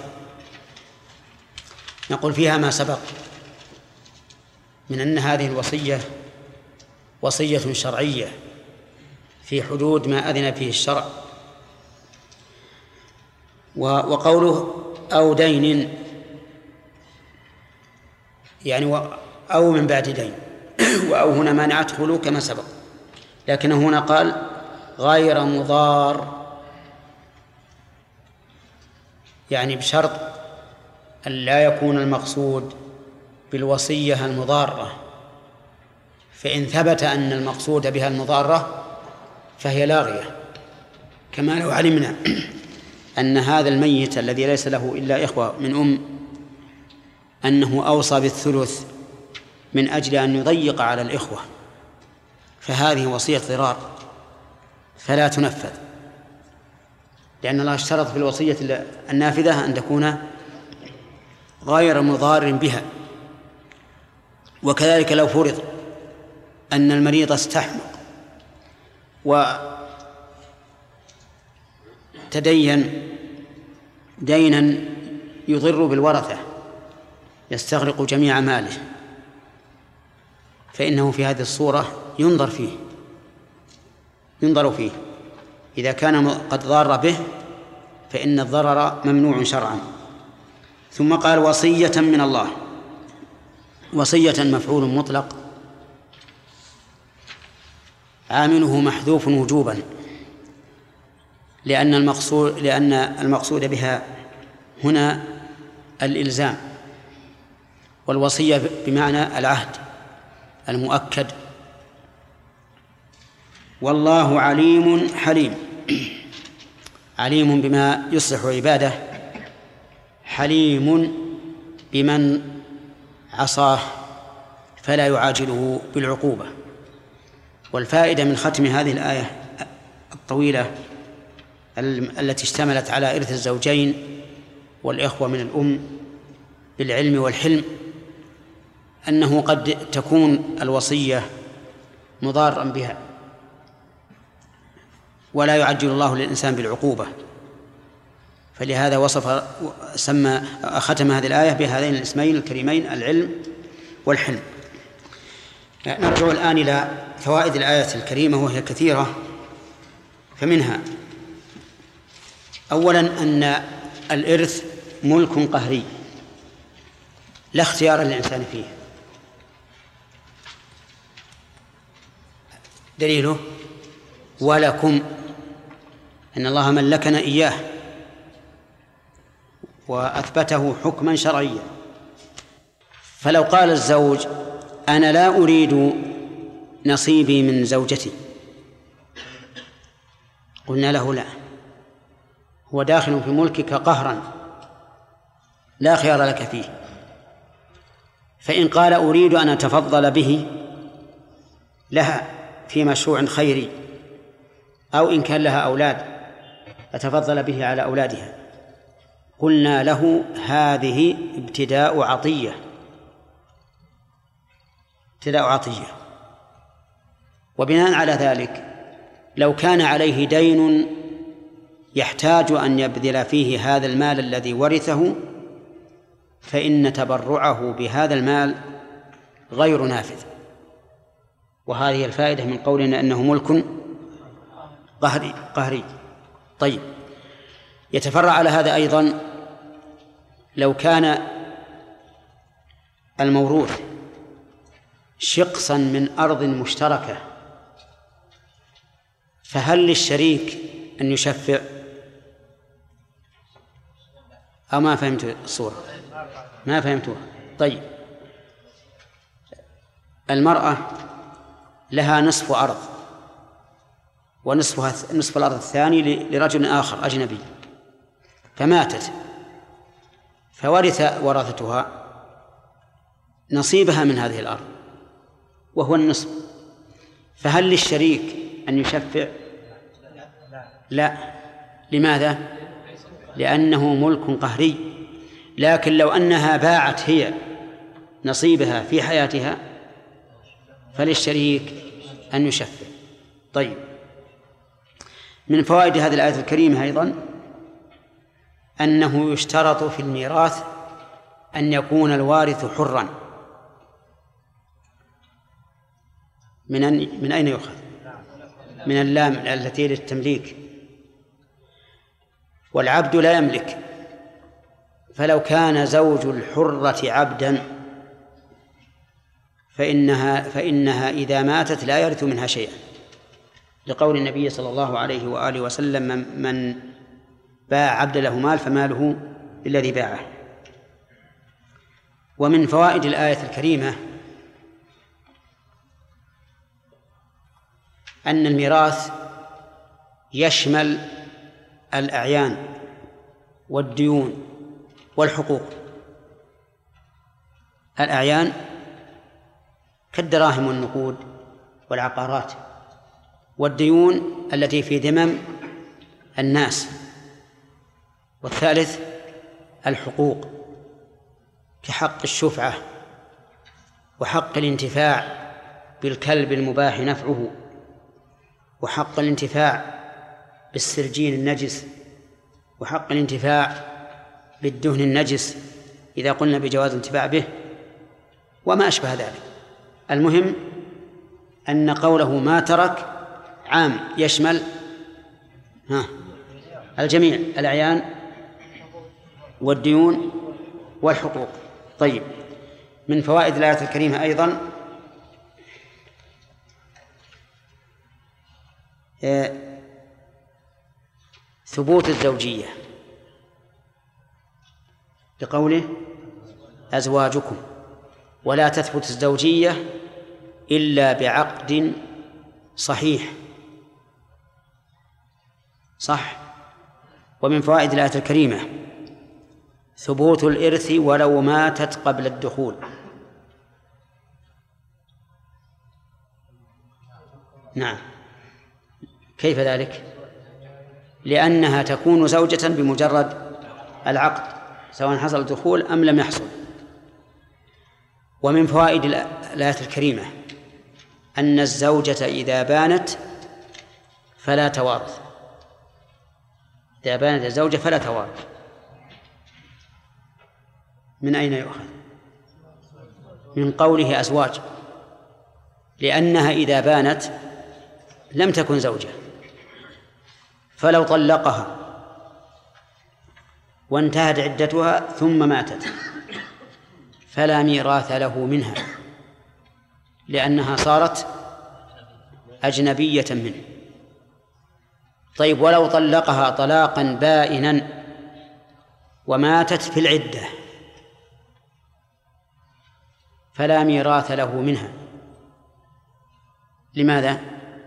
نقول فيها ما سبق من أن هذه الوصية وصية شرعية في حدود ما أذن فيه الشرع، وقوله أو دين يعني أو من بعد دين، وأو هنا مانعة خلو كما سبق، لكنه هنا قال غير مضار، يعني بشرط أن لا يكون المقصود بالوصية المضارة، فإن ثبت أن المقصود بها المضارة فهي لاغية، كما لو علمنا أن هذا الميت الذي ليس له إلا إخوة من أم أنه أوصى بالثلث من أجل أن يضيق على الإخوة، فهذه وصية ضرار فلا تنفذ، لأن الله اشترط في الوصية النافذة أن تكون غير مضار بها. وكذلك لو فرض أن المريض استحمق وتدين دينا يضر بالورثة يستغرق جميع ماله، فإنه في هذه الصورة ينظر فيه إذا كان قد ضار به فإن الضرر ممنوع شرعا. ثم قال وصية من الله، وصية مفعول مطلق عامله محذوف وجوبا، لأن المقصود بها هنا الإلزام، والوصية بمعنى العهد المؤكد. والله عليم حليم. عليم بما يصلح عباده، حليم بمن عصاه فلا يعاجله بالعقوبة. والفائدة من ختم هذه الآية الطويلة التي اشتملت على إرث الزوجين والإخوة من الأم بالعلم والحلم أنه قد تكون الوصية مضارا بها، ولا يعجل الله للإنسان بالعقوبة، فلهذا ختم هذه الآية بهذين الاسمين الكريمين العلم والحلم. نرجع الآن إلى فوائد الآية الكريمة وهي كثيرة، فمنها أولا أن الإرث ملك قهري لا اختيار للإنسان فيه. دليله ولكم، أن الله ملكنا إياه وأثبته حكما شرعيا. فلو قال الزوج أنا لا أريد نصيبي من زوجتي، قلنا له لا، هو داخل في ملكك قهرا لا خيار لك فيه. فإن قال أريد أن أتفضل به لها في مشروع خيري، أو إن كان لها أولاد أتفضل به على أولادها، قلنا له هذه ابتداء عطية، ابتداء عطية. وبناء على ذلك لو كان عليه دين يحتاج أن يبذل فيه هذا المال الذي ورثه، فإن تبرعه بهذا المال غير نافذ. وهذه الفائدة من قولنا أنه ملك قهري. طيب، يتفرع على هذا أيضا لو كان الموروث شقصا من أرض مشتركة، فهل للشريك أن يشفع؟ أو ما فهمت الصورة؟ ما فهمتوها. طيب، المرأة لها نصف أرض، نصف الأرض الثاني لرجل آخر أجنبي، فماتت، فورث ورثتها نصيبها من هذه الأرض وهو النصف، فهل للشريك أن يشفع؟ لا. لماذا؟ لأنه ملك قهري. لكن لو أنها باعت هي نصيبها في حياتها فللشريك أن يشفع. طيب، من فوائد هذه الآية الكريمة أيضا أنه يشترط في الميراث أن يكون الوارث حرا. من أين يؤخذ؟ من اللام التي للتمليك، والعبد لا يملك. فلو كان زوج الحرة عبدا فإنها إذا ماتت لا يرث منها شيئا، لقول النبي صلى الله عليه وآله وسلم من باع عبد له مال فماله الذي باعه. ومن فوائد الآية الكريمة أن الميراث يشمل الأعيان والديون والحقوق. الأعيان كالدراهم والنقود والعقارات، والديون التي في ذمم الناس، والثالث الحقوق كحق الشفعة وحق الانتفاع بالكلب المباح نفعه، وحق الانتفاع بالسرجين النجس، وحق الانتفاع بالدهن النجس إذا قلنا بجواز الانتفاع به، وما أشبه ذلك. المهم أن قوله ما ترك عام يشمل الجميع، الأعيان والديون والحقوق. طيب، من فوائد الآية الكريمة أيضا ثبوت الزوجية، بقوله أزواجكم، ولا تثبت الزوجية إلا بعقد صحيح صح. ومن فوائد الآية الكريمة ثبوت الإرث ولو ماتت قبل الدخول. نعم، كيف ذلك؟ لأنها تكون زوجة بمجرد العقد سواء حصل الدخول أم لم يحصل. ومن فوائد الآية الكريمة أن الزوجة إذا بانت فلا توارث. إذا بانت الزوجة فلا توارث. من أين يؤخذ؟ من قوله أزواج، لأنها إذا بانت لم تكن زوجة، فلو طلقها وانتهت عدتها ثم ماتت فلا ميراث له منها، لأنها صارت أجنبية منه. طيب، ولو طلقها طلاقا بائنا وماتت في العدة فلا ميراث له منها. لماذا؟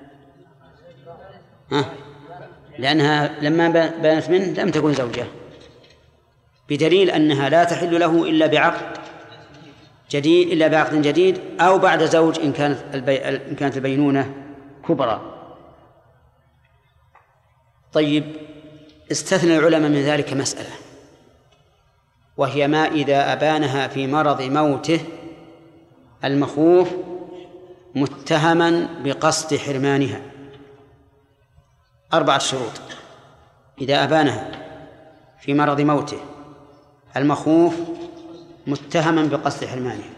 لأنها لما بانت منه لم تكن زوجة، بدليل أنها لا تحل له إلا بعقد جديد أو بعد زوج إن كانت البينونة كبرى. طيب، استثنى العلماء من ذلك مسألة، وهي ما إذا أبانها في مرض موته المخوف متهما بقصد حرمانها. 4 شروط إذا أبانها في مرض موته المخوف متهما بقصد حرمانها.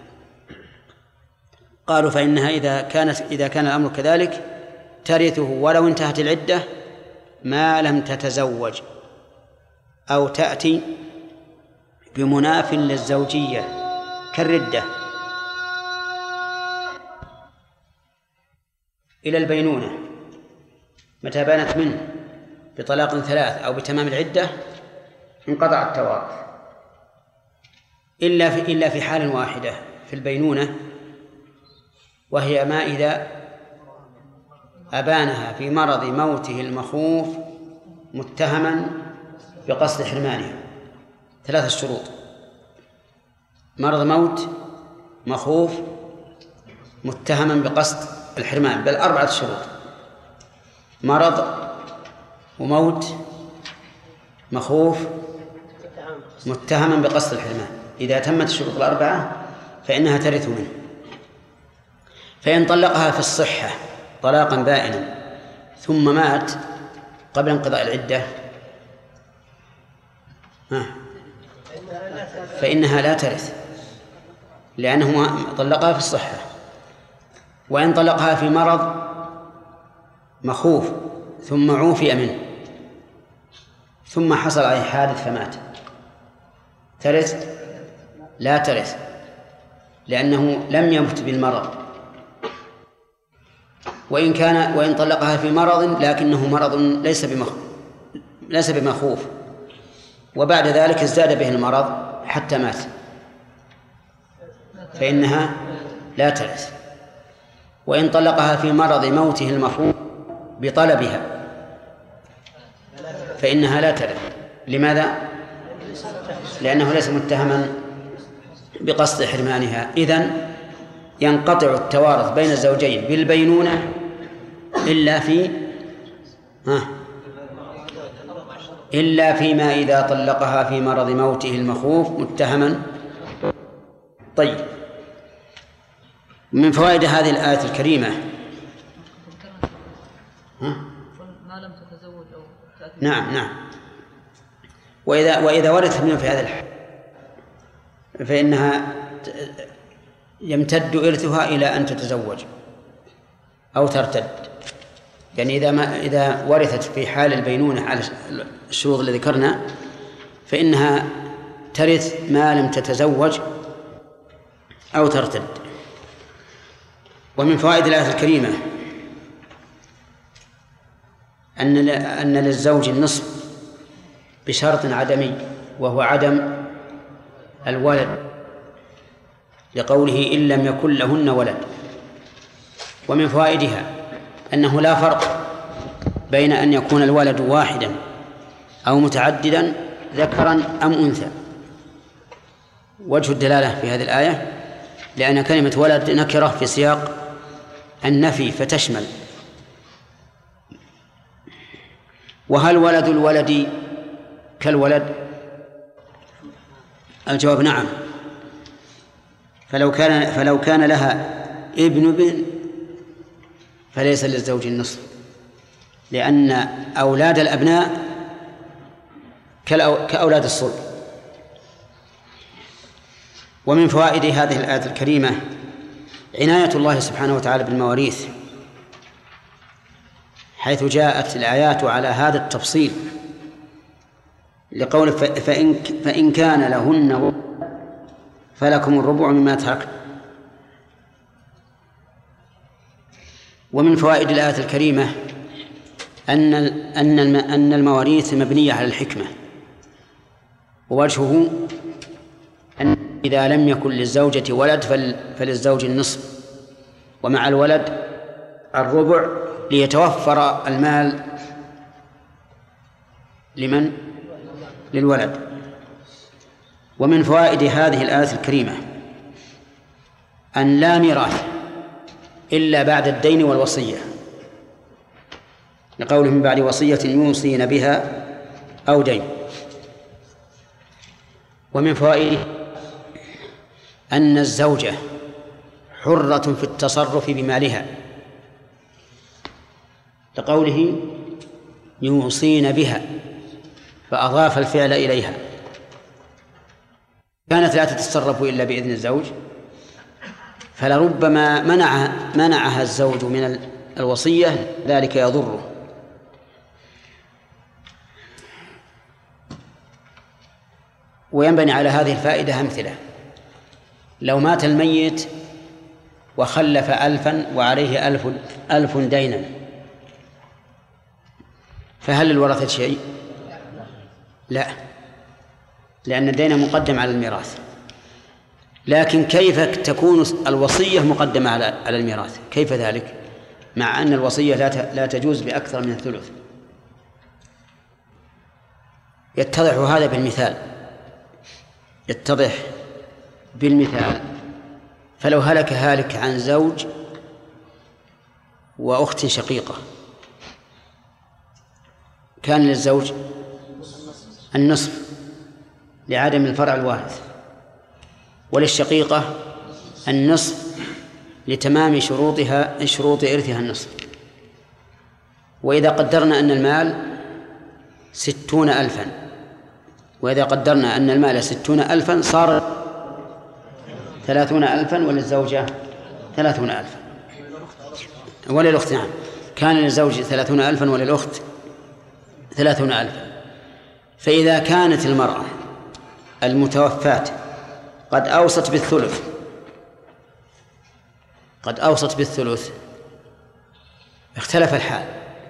قالوا فإنها إذا كان الأمر كذلك ترثه ولو انتهت العدة ما لم تتزوج أو تأتي بمناف للزوجية كالردة إلى البينونة. متى بانت منه بطلاق 3 أو بتمام العدة انقطع التوارث، إلا في حال واحدة في البينونة، وهي ما إذا أبانها في مرض موته المخوف متهما بقصد حرمانها. 3 شروط: مرض موت، مخوف، متهما بقصد الحرمان، بل 4 شروط: مرض وموت مخوف متهما بقصد الحرمان. إذا تمت الشروط 4 فإنها ترث منه. فإن طلقها في الصحة طلاقا بائنا ثم مات قبل انقضاء العدة فإنها لا ترث، لأنه طلقها في الصحة. وإن طلقها في مرض مخوف ثم عوفي منه ثم حصل عليه حادث فمات ترث؟ لا ترث، لأنه لم يمت بالمرض. وإن طلقها في مرض لكنه مرض ليس بمخوف وبعد ذلك ازداد به المرض حتى مات فإنها لا ترث. وإن طلقها في مرض موته المخوف بطلبها فإنها لا ترث. لماذا؟ لأنه ليس متهما بقصد حرمانها. إذن ينقطع التوارث بين الزوجين بالبينونة إلا فيما إذا طلقها في مرض موته المخوف متهما. طيب، من فوائد هذه الآية الكريمة ما لم تتزوج أو تأتي. نعم. وإذا ورثت منه في هذا الحال فإنها يمتد إرثها إلى أن تتزوج أو ترتد. يعني إذا ورثت في حال البينونة على الشروط اللي ذكرنا فإنها ترث ما لم تتزوج أو ترتد. ومن فوائد الآية الكريمة أن للزوج النصف بشرط عدمي وهو عدم الولد، لقوله إن لم يكن لهن ولد. ومن فوائدها أنه لا فرق بين أن يكون الولد واحدا أو متعددا ذكرا أم أنثى. وجه الدلالة في هذه الآية لأن كلمة ولد نكرة في سياق النفي فتشمل. وهل ولد الولد كالولد؟ الجواب نعم. فلو كان لها ابن فليس للزوج النصف، لأن أولاد الأبناء كأولاد الصلب. ومن فوائد هذه الآية الكريمة عناية الله سبحانه وتعالى بالمواريث، حيث جاءت الآيات على هذا التفصيل لقول فإن كان لهن فلكم الربع مما تركن. ومن فوائد الآية الكريمة أن المواريث مبنية على الحكمة، ووجهه أن إذا لم يكن للزوجة ولد فللزوج النصف، ومع الولد الربع ليتوفر المال لمن؟ للولد. ومن فوائد هذه الآية الكريمة أن لا ميراث إلا بعد الدين والوصية، لقوله من بعد وصية يوصين بها أو دين. ومن فوائد أن الزوجة حرة في التصرف بمالها، لقوله يوصين بها فأضاف الفعل إليها. كانت لا تتصرف إلا بإذن الزوج، فلربما منعها الزوج من الوصية، ذلك يضره. وينبني على هذه الفائدة أمثلة. لو مات الميت وخلف 1000 وعليه 1000 دينا، فهل للورثة شيء؟ لا، لأن الدين مقدم على الميراث. لكن كيف تكون الوصية مقدمة على الميراث؟ كيف ذلك مع أن الوصية لا تجوز بأكثر من الثلث؟ يتضح هذا بالمثال. فلو هلك هالك عن زوج وأخت شقيقة، كان للزوج النصف لعدم الفرع الوارث، وللشقيقة النصف لتمام شروط إرثها النصف. وإذا قدرنا أن المال 60,000، وإذا قدرنا أن المال 60,000 صار 30,000 وللزوجة 30,000 وللأخت. نعم، كان للزوج 30,000 وللأخت 30,000. فإذا كانت المرأة المتوفاة قد أوصت بالثلث اختلف الحال.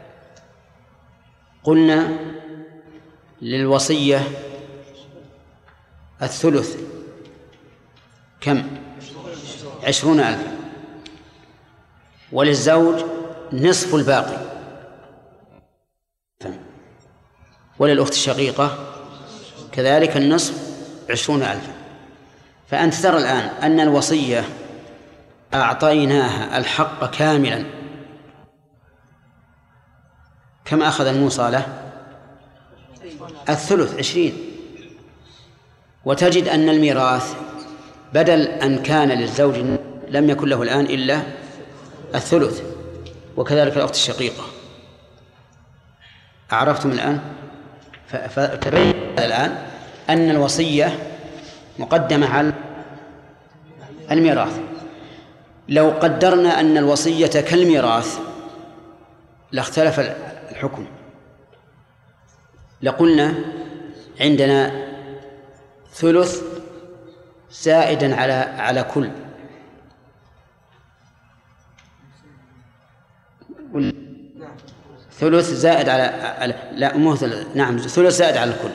قلنا للوصية الثلث كم؟ 20,000، وللزوج نصف الباقي، وللأخت الشقيقة كذلك النصف 20,000. فأنت ترى الآن أن الوصية أعطيناها الحق كاملا. كم أخذ الموصى له؟ الثلث 20. وتجد أن الميراث بدل أن كان للزوج لم يكن له الآن إلا الثلث، وكذلك الأخت الشقيقة. أعرفتم الآن؟ فتبين الآن أن الوصية مقدمة على الميراث. لو قدرنا أن الوصية كالميراث لاختلف الحكم. لقلنا عندنا ثلث زائدا على كل، ثلث زائد على لا مثل نعم ثلث زائد على الكل،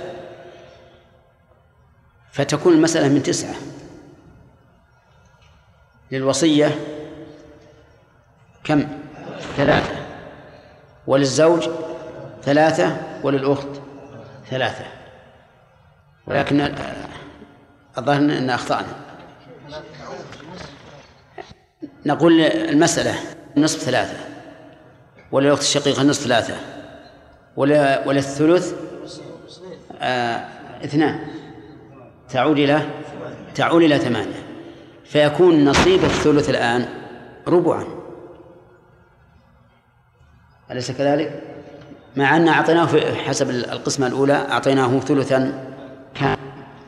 فتكون المسألة من 9. للوصية كم؟ 3، وللزوج 3 وللأخت 3. ولكن الظاهر أن أخطأنا. نقول المسألة نصف 3 وللأخت الشقيقة نصف 3 وللثلث 2 تعود إلى 8، فيكون نصيب الثلث الآن ربعا، أليس كذلك؟ مع أن أعطيناه في حسب القسمة الأولى أعطيناه ثلثا كاملا.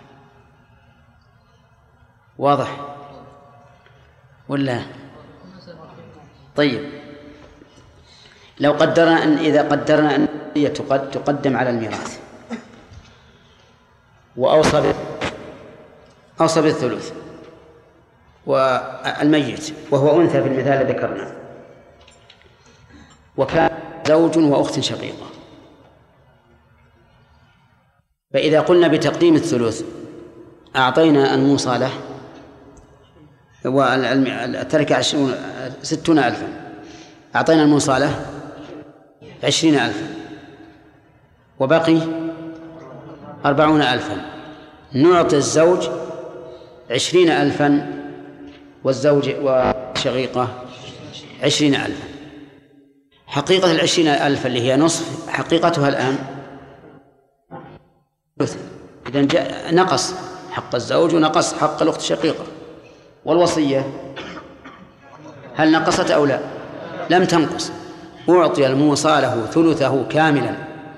واضح ولا؟ طيب، لو قدرنا إذا قدرنا أن هي تقدم على الميراث وأوصى بالثلث والميت وهو أنثى في المثال الذي ذكرنا، وكان زوج وأخت شقيقة، فإذا قلنا بتقديم الثلث أعطينا الموصى له والتركة 60,000، أعطينا الموصى له 20,000 وبقي 40,000، نعطي الزوج 20,000 والزوج والشقيقة 20,000. حقيقة 20,000 اللي هي نصف حقيقتها الآن إذن نقص حق الزوج ونقص حق الأخت الشقيقة. والوصية هل نقصت أو لا؟ لم تنقص، أعطي الموصى له ثلثه كاملا،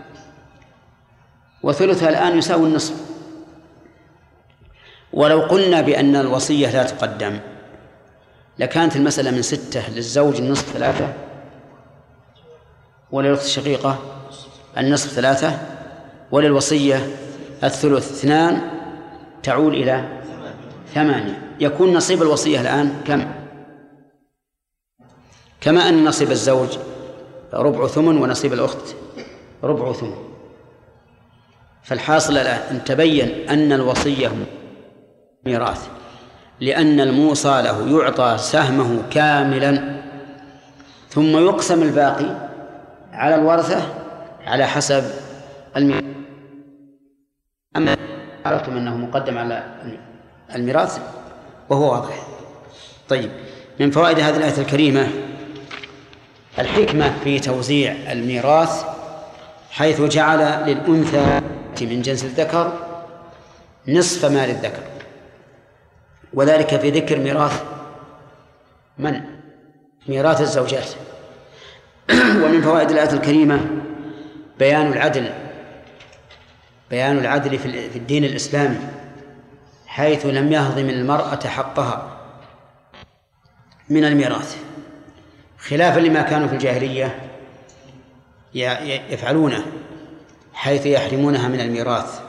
وثلثها الآن يساوي النصف. ولو قلنا بأن الوصية لا تقدم لكانت المسألة من 6 للزوج النصف 3 وللأخت الشقيقة النصف 3 وللوصية الثلث 2، تعول إلى 8. يكون نصيب الوصية الآن كم؟ كما أن نصيب الزوج ربع ثمن ونصيب الأخت ربع ثمن. فالحاصل الآن أن تبين أن الوصية ميراث، لأن الموصى له يعطى سهمه كاملا ثم يقسم الباقي على الورثة على حسب الميراث. أما عرفتم أنه مقدم على الميراث وهو واضح. طيب، من فوائد هذه الآية الكريمة الحكمة في توزيع الميراث، حيث جعل للأنثى من جنس الذكر نصف مال الذكر، وذلك في ذكر ميراث الزوجات. ومن فوائد الآية الكريمة بيان العدل في الدين الإسلامي، حيث لم يهضم المرأة حقها من الميراث، خلافا لما كانوا في الجاهلية يفعلونه، حيث يحرمونها من الميراث.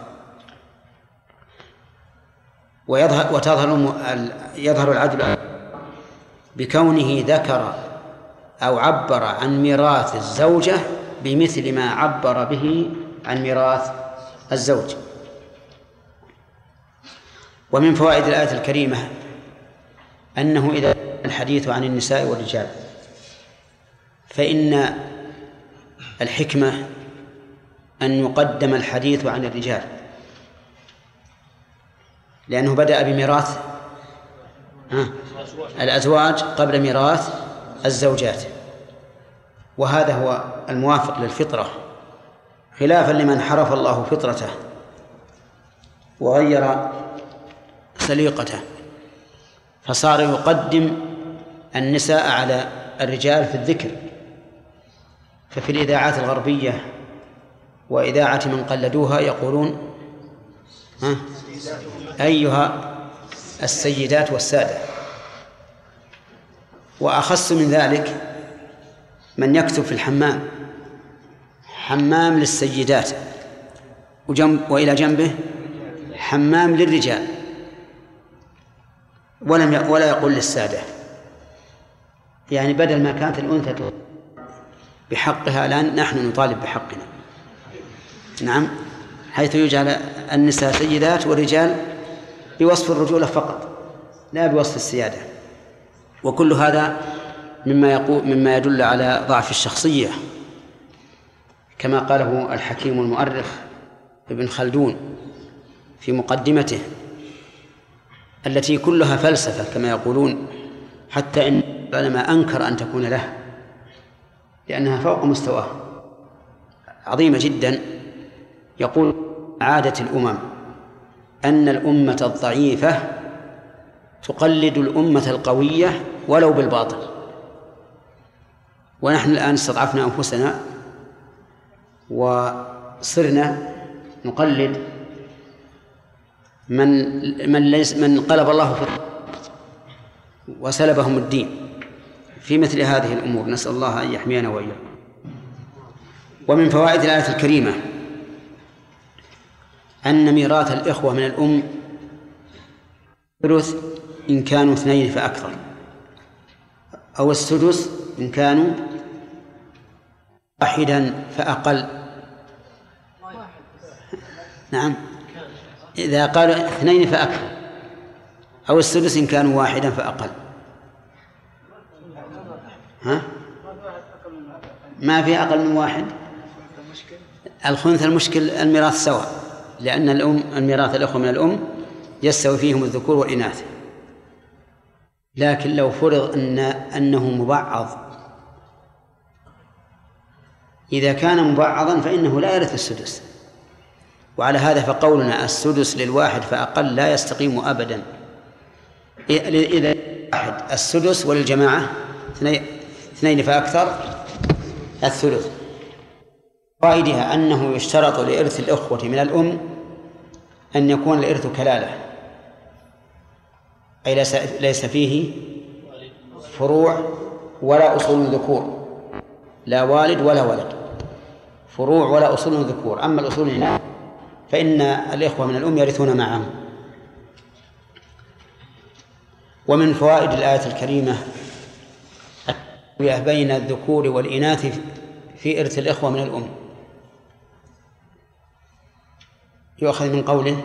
يظهر العدل بكونه ذكر أو عبر عن ميراث الزوجة بمثل ما عبر به عن ميراث الزوج. ومن فوائد الآية الكريمة أنه إذا الحديث عن النساء والرجال فإن الحكمة أن يقدم الحديث عن الرجال، لأنه بدأ بميراث الأزواج قبل ميراث الزوجات، وهذا هو الموافق للفطرة، خلافا لمن حرف الله فطرته وغير سليقته فصار يقدم النساء على الرجال في الذكر. ففي الإذاعات الغربية وإذاعة من قلدوها يقولون أيها السيدات والسادة. وأخص من ذلك من يكتب في الحمام حمام للسيدات وإلى جنبه حمام للرجال، ولا يقول للسادة، يعني بدل ما كانت الأنثى بحقها الآن نحن نطالب بحقنا. نعم، حيث يجعل النساء سيدات والرجال بوصف الرجولة فقط لا بوصف السيادة، وكل هذا مما يدل على ضعف الشخصية، كما قاله الحكيم المؤرخ ابن خلدون في مقدمته التي كلها فلسفة كما يقولون، حتى إن العلماء أنكر أن تكون له لأنها فوق مستواه، عظيمة جدا. يقول عادة الأمم أن الأمة الضعيفة تقلد الأمة القوية ولو بالباطل، ونحن الآن استضعفنا أنفسنا وصرنا نقلد من قلب الله في وسلبهم الدين في مثل هذه الأمور. نسأل الله أن يحمينا وإياكم. ومن فوائد الآية الكريمة أن ميراث الإخوة من الأم ثلث إن كانوا 2 فأكثر، أو السدس إن كانوا 1 فأقل. نعم، إذا قالوا 2 فأكثر، أو السدس إن كانوا 1 فأقل. ها؟ ما في أقل من 1. الخنث المشكل الميراث سواء، لأن الميراث الأخوة من الأم يستوي فيهم الذكور والإناث، لكن لو فرض أنه مبعض، إذا كان مبعضا فإنه لا يرث السدس. وعلى هذا فقولنا السدس ل1 فأقل لا يستقيم أبدا. إذا 1 السدس، وللجماعة 2 فأكثر الثلث. فائدها أنه يشترط لإرث الأخوة من الأم أن يكون الإرث كلالة، أي ليس فيه فروع ولا أصول ذكور، لا والد ولا ولد، فروع ولا أصول ذكور. أما الأصول فإن الإخوة من الأم يرثون معهم. ومن فوائد الآية الكريمة التسوية بين الذكور والإناث في إرث الإخوة من الأم. يؤخذ من قوله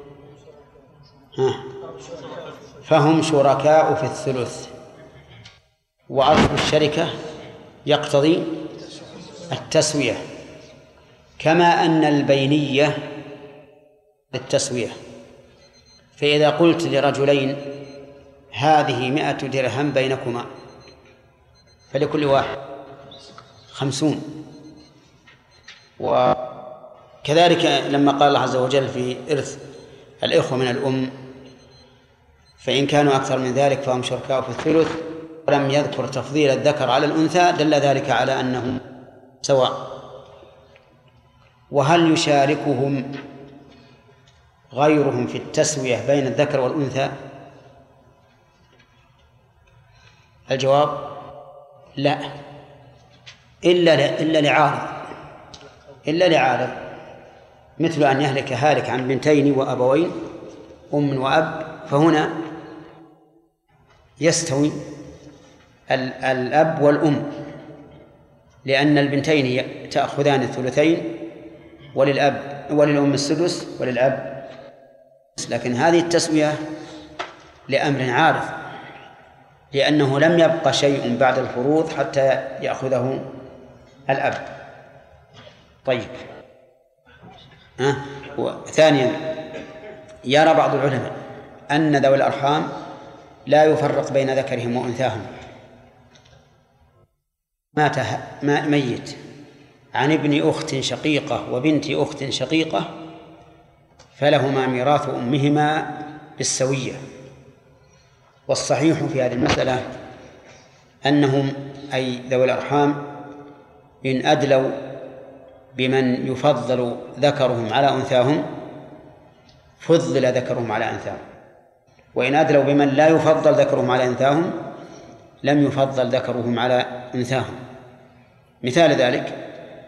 فهم شركاء في الثلث، وأصل الشركة يقتضي التسوية، كما أن البينية التسوية. فإذا قلت لرجلين هذه 100 درهم بينكما، فلكل واحد 50. وكذلك لما قال الله عز وجل في إرث الإخوة من الأم فإن كانوا أكثر من ذلك فهم شركاء في الثلث، ولم يذكر تفضيل الذكر على الأنثى، دل ذلك على أنهم سواء. وهل يشاركهم غيرهم في التسوية بين الذكر والأنثى؟ الجواب لا، إلا لعارض، مثل أن يهلك هالك عن 2 وأبوين أم وأب، فهنا يستوي الأب والأم، لأن البنتين تأخذان الثلثين، وللأم السدس وللأب. لكن هذه التسوية لأمر عارض، لأنه لم يبق شيء بعد الفروض حتى يأخذه الأب. طيب، ثانيا يرى بعض العلماء أن ذوي الأرحام لا يفرق بين ذكرهم وأنثاهم. مات ميت عن ابن أخت شقيقة وبنت أخت شقيقة، فلهما ميراث أمهما بالسوية. والصحيح في هذه المسألة أنهم أي ذوي الأرحام إن أدلوا بمن يفضل ذكرهم على أنثاهم فضل ذكرهم على أنثاهم، وإن أدلوا بمن لا يفضل ذكرهم على أنثاهم لم يفضل ذكرهم على أنثاهم. مثال ذلك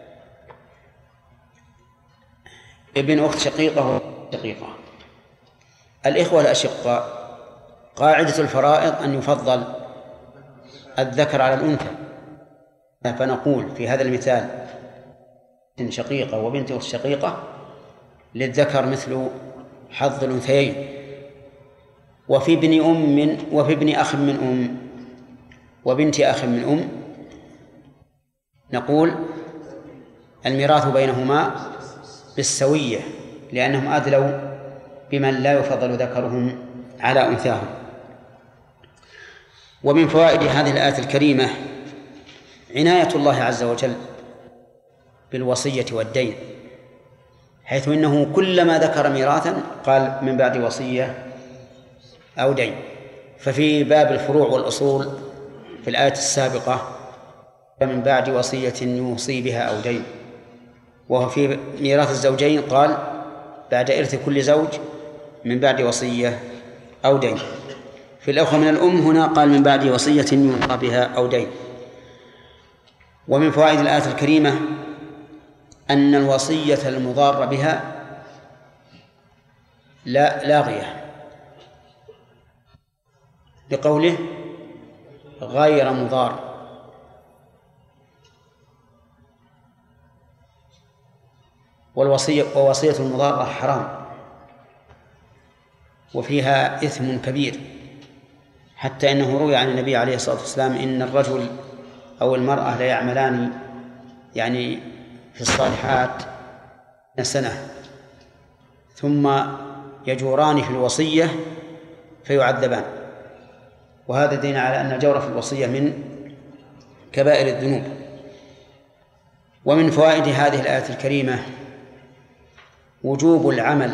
ابن أخت شقيقة وشقيقة. الإخوة الأشقاء قاعدة الفرائض أن يفضل الذكر على الأنثى، فنقول في هذا المثال بنت شقيقة وبنت أخت شقيقة للذكر مثل حظ الأنثيين، وفي ابن أخ من أم وبنت أخ من أم نقول الميراث بينهما بالسوية، لأنهم أدلوا بمن لا يفضل ذكرهم على أنثاهم. ومن فوائد هذه الآية الكريمة عناية الله عز وجل بالوصية والدين، حيث إنه كلما ذكر ميراثا قال من بعد وصية أو دين. ففي باب الفروع والأصول في الآية السابقة من بعد وصية يوصي بها أو دين، وهو في ميراث الزوجين قال بعد إرث كل زوج من بعد وصية أو دين. في الأخوة من الأم هنا قال من بعد وصية يوصى بها أو دين. ومن فوائد الآية الكريمة أن الوصية المضار بها لاغية، لقوله غير مضار، ووصية المضارة حرام وفيها إثم كبير، حتى إنه روي عن النبي عليه الصلاة والسلام إن الرجل أو المرأة لا يعملان يعني في الصالحات سنة ثم يجوران في الوصية فيعذبان، وهذا دين على أن الجور في الوصية من كبائر الذنوب. ومن فوائد هذه الآية الكريمة وجوب العمل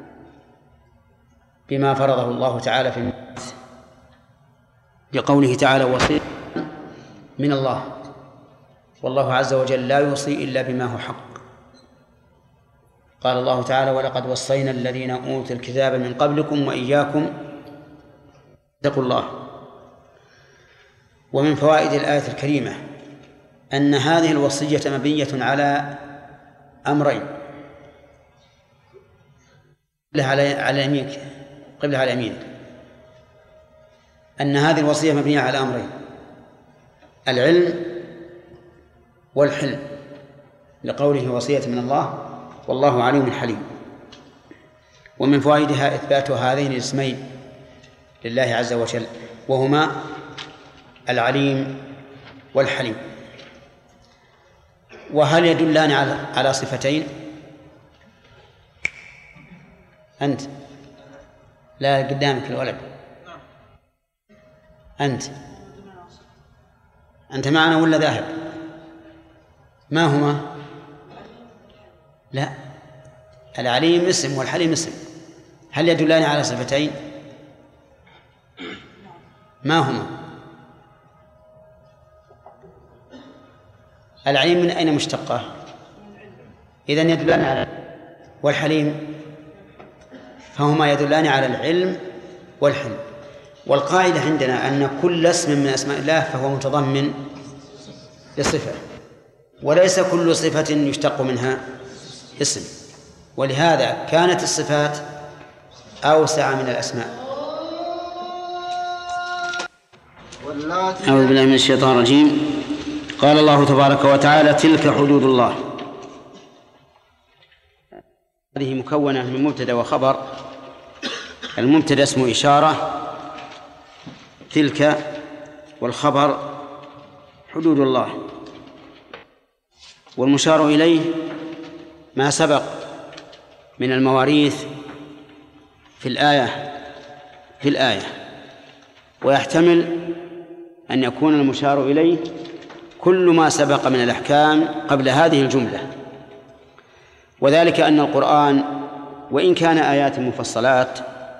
بما فرضه الله تعالى في الميراث، لقوله تعالى وصية من الله، والله عز وجل لا يوصي إلا بما هو حق. قال الله تعالى ولقد وصينا الذين أوتوا الكتاب من قبلكم وإياكم اتقوا الله. ومن فوائد الآية الكريمة أن هذه الوصية مبنية على أمرين، على يمينك قبلها على يمينك، أن هذه الوصية مبنية على أمرين: العلم والحلم، لقوله وصية من الله والله عليم حليم. ومن فوائدها إثبات هذين الاسمين لله عز وجل، وهما العليم والحليم. وهل يدلان على صفتين؟ أنت لا قدامك الولد، أنت معنا ولا ذاهب؟ ما هما؟ لا، العليم اسم والحليم اسم. هل يدلان على صفتين؟ ما هما؟ العليم من أين مشتقة؟ إذن يدلان على، والحليم فهما يدلان على العلم والحلم. والقاعدة عندنا أن كل اسم من أسماء الله فهو متضمن لصفة، وليس كل صفة يشتق منها اسم، ولهذا كانت الصفات أوسع من الأسماء. أعوذ بالله من الشيطان الرجيم. قال الله تبارك وتعالى تلك حدود الله. هذه مكونة من مبتدأ وخبر. المبتدأ اسمه إشارة تلك، والخبر حدود الله، والمشار إليه ما سبق من المواريث في الآية، ويحتمل أن يكون المشار إليه كل ما سبق من الأحكام قبل هذه الجملة، وذلك أن القرآن وإن كان آيات مفصلات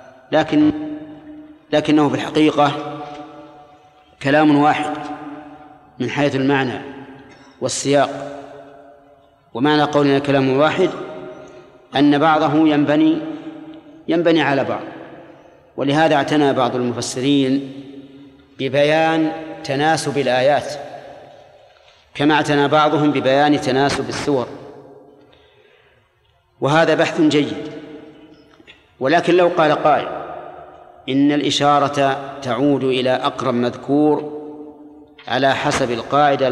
لكنه في الحقيقة كلام واحد من حيث المعنى والسياق. ومعنى قولنا كلام واحد أن بعضه ينبني على بعض، ولهذا اعتنى بعض المفسرين ببيان تناسب الآيات كما اعتنى بعضهم ببيان تناسب السور، وهذا بحث جيد. ولكن لو قال قائل إن الإشارة تعود إلى أقرب مذكور على حسب القاعدة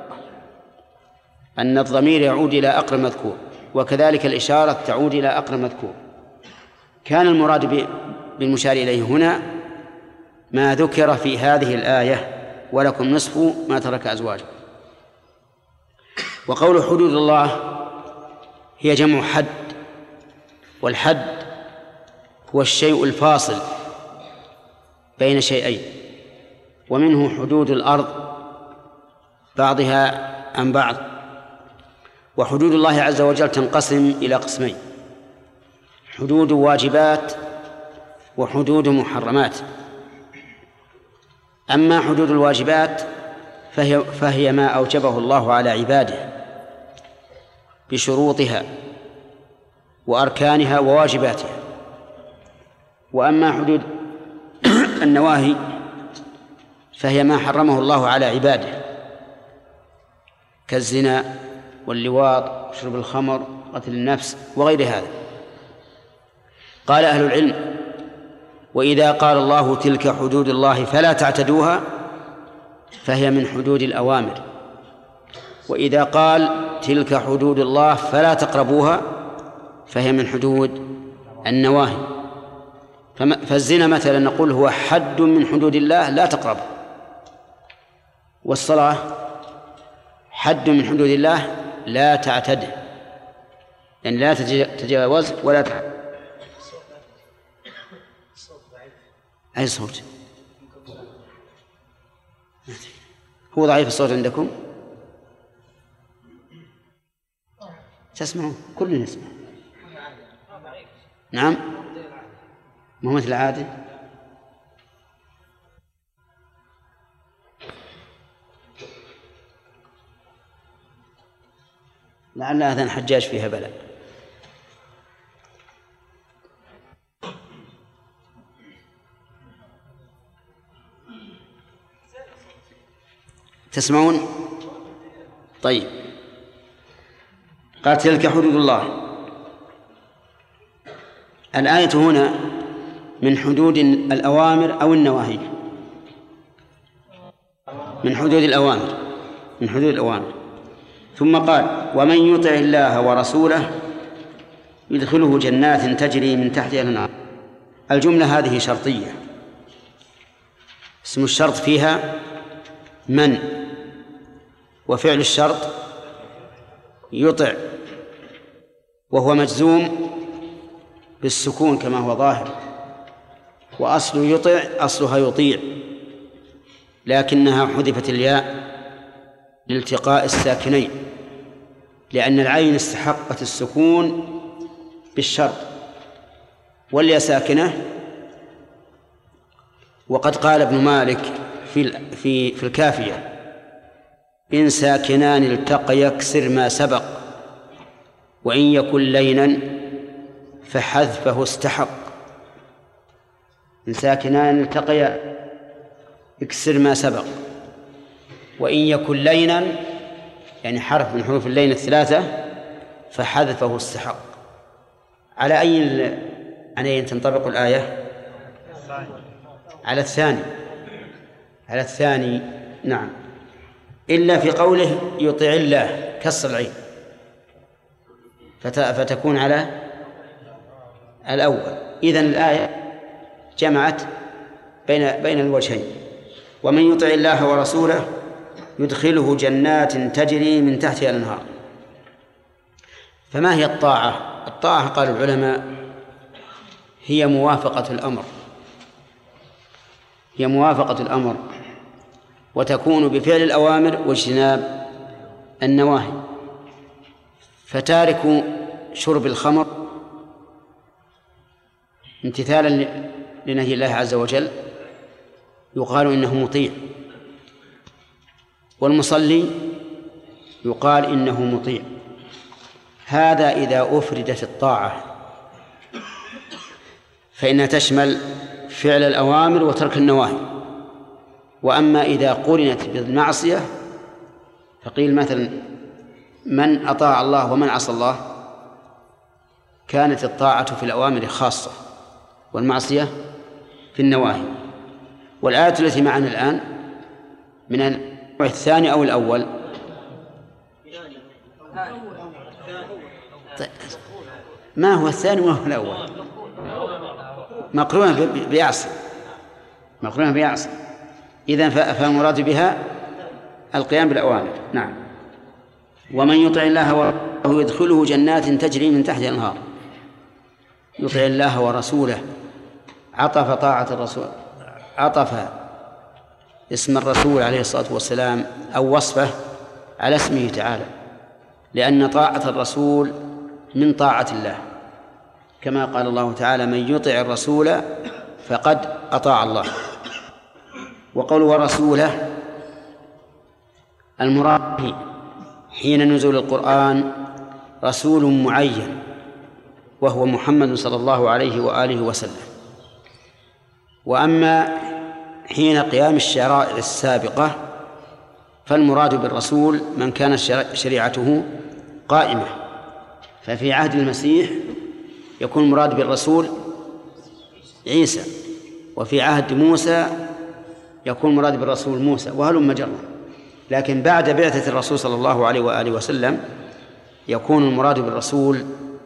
أن الضمير يعود إلى أقرب مذكور، وكذلك الإشارة تعود إلى أقرب مذكور، كان المراد بالمشار إليه هنا ما ذكر في هذه الآية ولكم نصف ما ترك أزواجكم. وقول حدود الله هي جمع حد، والحد هو الشيء الفاصل بين شيئين، ومنه حدود الأرض بعضها عن بعض. وحدود الله عز وجل تنقسم إلى قسمين: حدود واجبات وحدود محرمات. أما حدود الواجبات فهي ما أوجبه الله على عباده بشروطها وأركانها وواجباتها. وأما حدود النواهي فهي ما حرمه الله على عباده كالزنا واللواط وشرب الخمر وقتل النفس وغير هذا. قال أهل العلم: وإذا قال الله تلك حدود الله فلا تعتدوها فهي من حدود الأوامر، وإذا قال تلك حدود الله فلا تقربوها فهي من حدود النواهي. فالزنا مثلا نقول هو حد من حدود الله لا تقربه، والصلاة حد من حدود الله لا تعتده، يعني لا تتجاوز ولا تعتد. أي صوت؟ هو ضعيف الصوت عندكم؟ تسمعون؟ كلنا نسمع. نعم، ما هو مثل العادة. لعل أذان حجاج فيها بلاء. تسمعون؟ طيب، قال تلك حدود الله. الآية هنا من حدود الأوامر أو النواهي؟ من حدود الأوامر، من حدود الأوامر. ثم قال: ومن يطع الله ورسوله يدخله جنات تجري من تحتها الأنهار. الجملة هذه شرطية، اسم الشرط فيها من، وفعل الشرط يطع، وهو مجزوم بالسكون كما هو ظاهر، وأصل يطع أصلها يطيع، لكنها حذفت الياء لالتقاء الساكنين، لأن العين استحقت السكون بالشرط والياء ساكنة. وقد قال ابن مالك في الكافية: إن ساكنان التقى يكسر ما سبق، وإن يكن لينا فحذفه استحق. إن ساكنان التقى يكسر ما سبق، وإن يكن لينا يعني حرف من حروف اللين الثلاثة فحذفه استحق. على أي تنطبق الآية؟ على الثاني، على الثاني. نعم، إلا في قوله يطيع الله كسر العين فتكون على الأول. إذن الآية جمعت بين الوجهين. ومن يطع الله ورسوله يدخله جنات تجري من تحتها الأنهار. فما هي الطاعة؟ الطاعة قال العلماء هي موافقة الأمر، هي موافقة الأمر، وتكون بفعل الأوامر واجتناب النواهي. فتارك شرب الخمر امتثالا لنهي الله عز وجل يقال إنه مطيع، والمصلي يقال إنه مطيع. هذا إذا أفردت الطاعة فإنها تشمل فعل الأوامر وترك النواهي. وأما إذا قرنت بالمعصية فقيل مثلا من أطاع الله ومن عصى الله، كانت الطاعة في الأوامر خاصة والمعصية في النواهي. والآية التي معنا الآن من النوع الثاني أو الأول؟ ما هو الثاني وما هو الأول؟ مقرونة بيعصي، مقرونة بيعصي. إذن فالمراد بها القيام بالأوامر. نعم. ومن يطع الله ورسوله يدخله جنات تجري من تحتها الأنهار. يطع الله ورسوله، عطف طاعة الرسول، عطف اسم الرسول عليه الصلاة والسلام أو وصفه على اسمه تعالى، لأن طاعة الرسول من طاعة الله، كما قال الله تعالى: من يطع الرسول فقد أطاع الله. وقول ورسوله المراد حين نزول القرآن رسول معين وهو محمد صلى الله عليه وآله وسلم. وأما حين قيام الشرائع السابقة فالمراد بالرسول من كانت شريعته قائمة، ففي عهد المسيح يكون المراد بالرسول عيسى، وفي عهد موسى يكون المراد بالرسول موسى، وهلم جرا. لكن بعد بعثة الرسول صلى الله عليه وآله وسلم يكون المراد بالرسول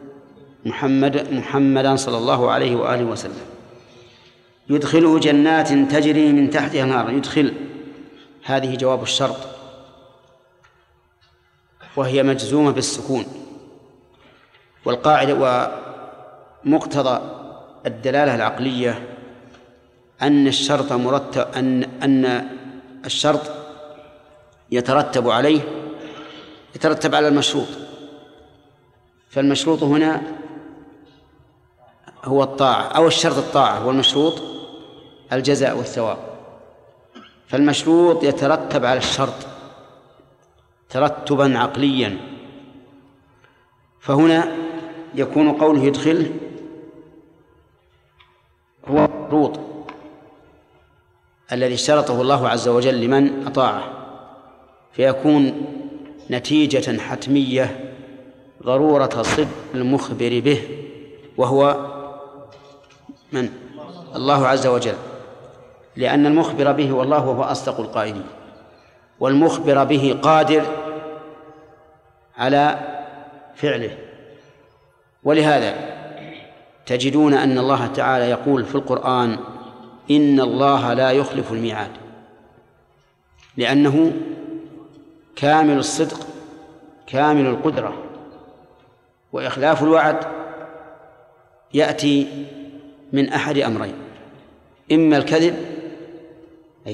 محمدا صلى الله عليه وآله وسلم. يدخله جنات تجري من تحتها الأنهار. يدخل هذه جواب الشرط، وهي مجزومة بالسكون. والقاعدة ومقتضى الدلالة العقلية أن الشرط مرتب أن الشرط يترتب عليه على المشروط، فالمشروط هنا هو الطاعة، أو الشرط الطاعة، والمشروط الجزاء والثواب. فالمشروط يترتب على الشرط ترتبا عقليا، فهنا يكون قوله يدخل هو المشروط الذي شرطه الله عز وجل لمن أطاعه، فيكون نتيجة حتمية ضرورة صدق المخبر به، وهو من؟ الله عز وجل، لأن المخبر به والله هو أصدق القائلين، والمخبر به قادر على فعله. ولهذا تجدون أن الله تعالى يقول في القرآن: إن الله لا يخلف الميعاد، لأنه كامل الصدق كامل القدرة. وإخلاف الوعد يأتي من أحد أمرين: إما الكذب أي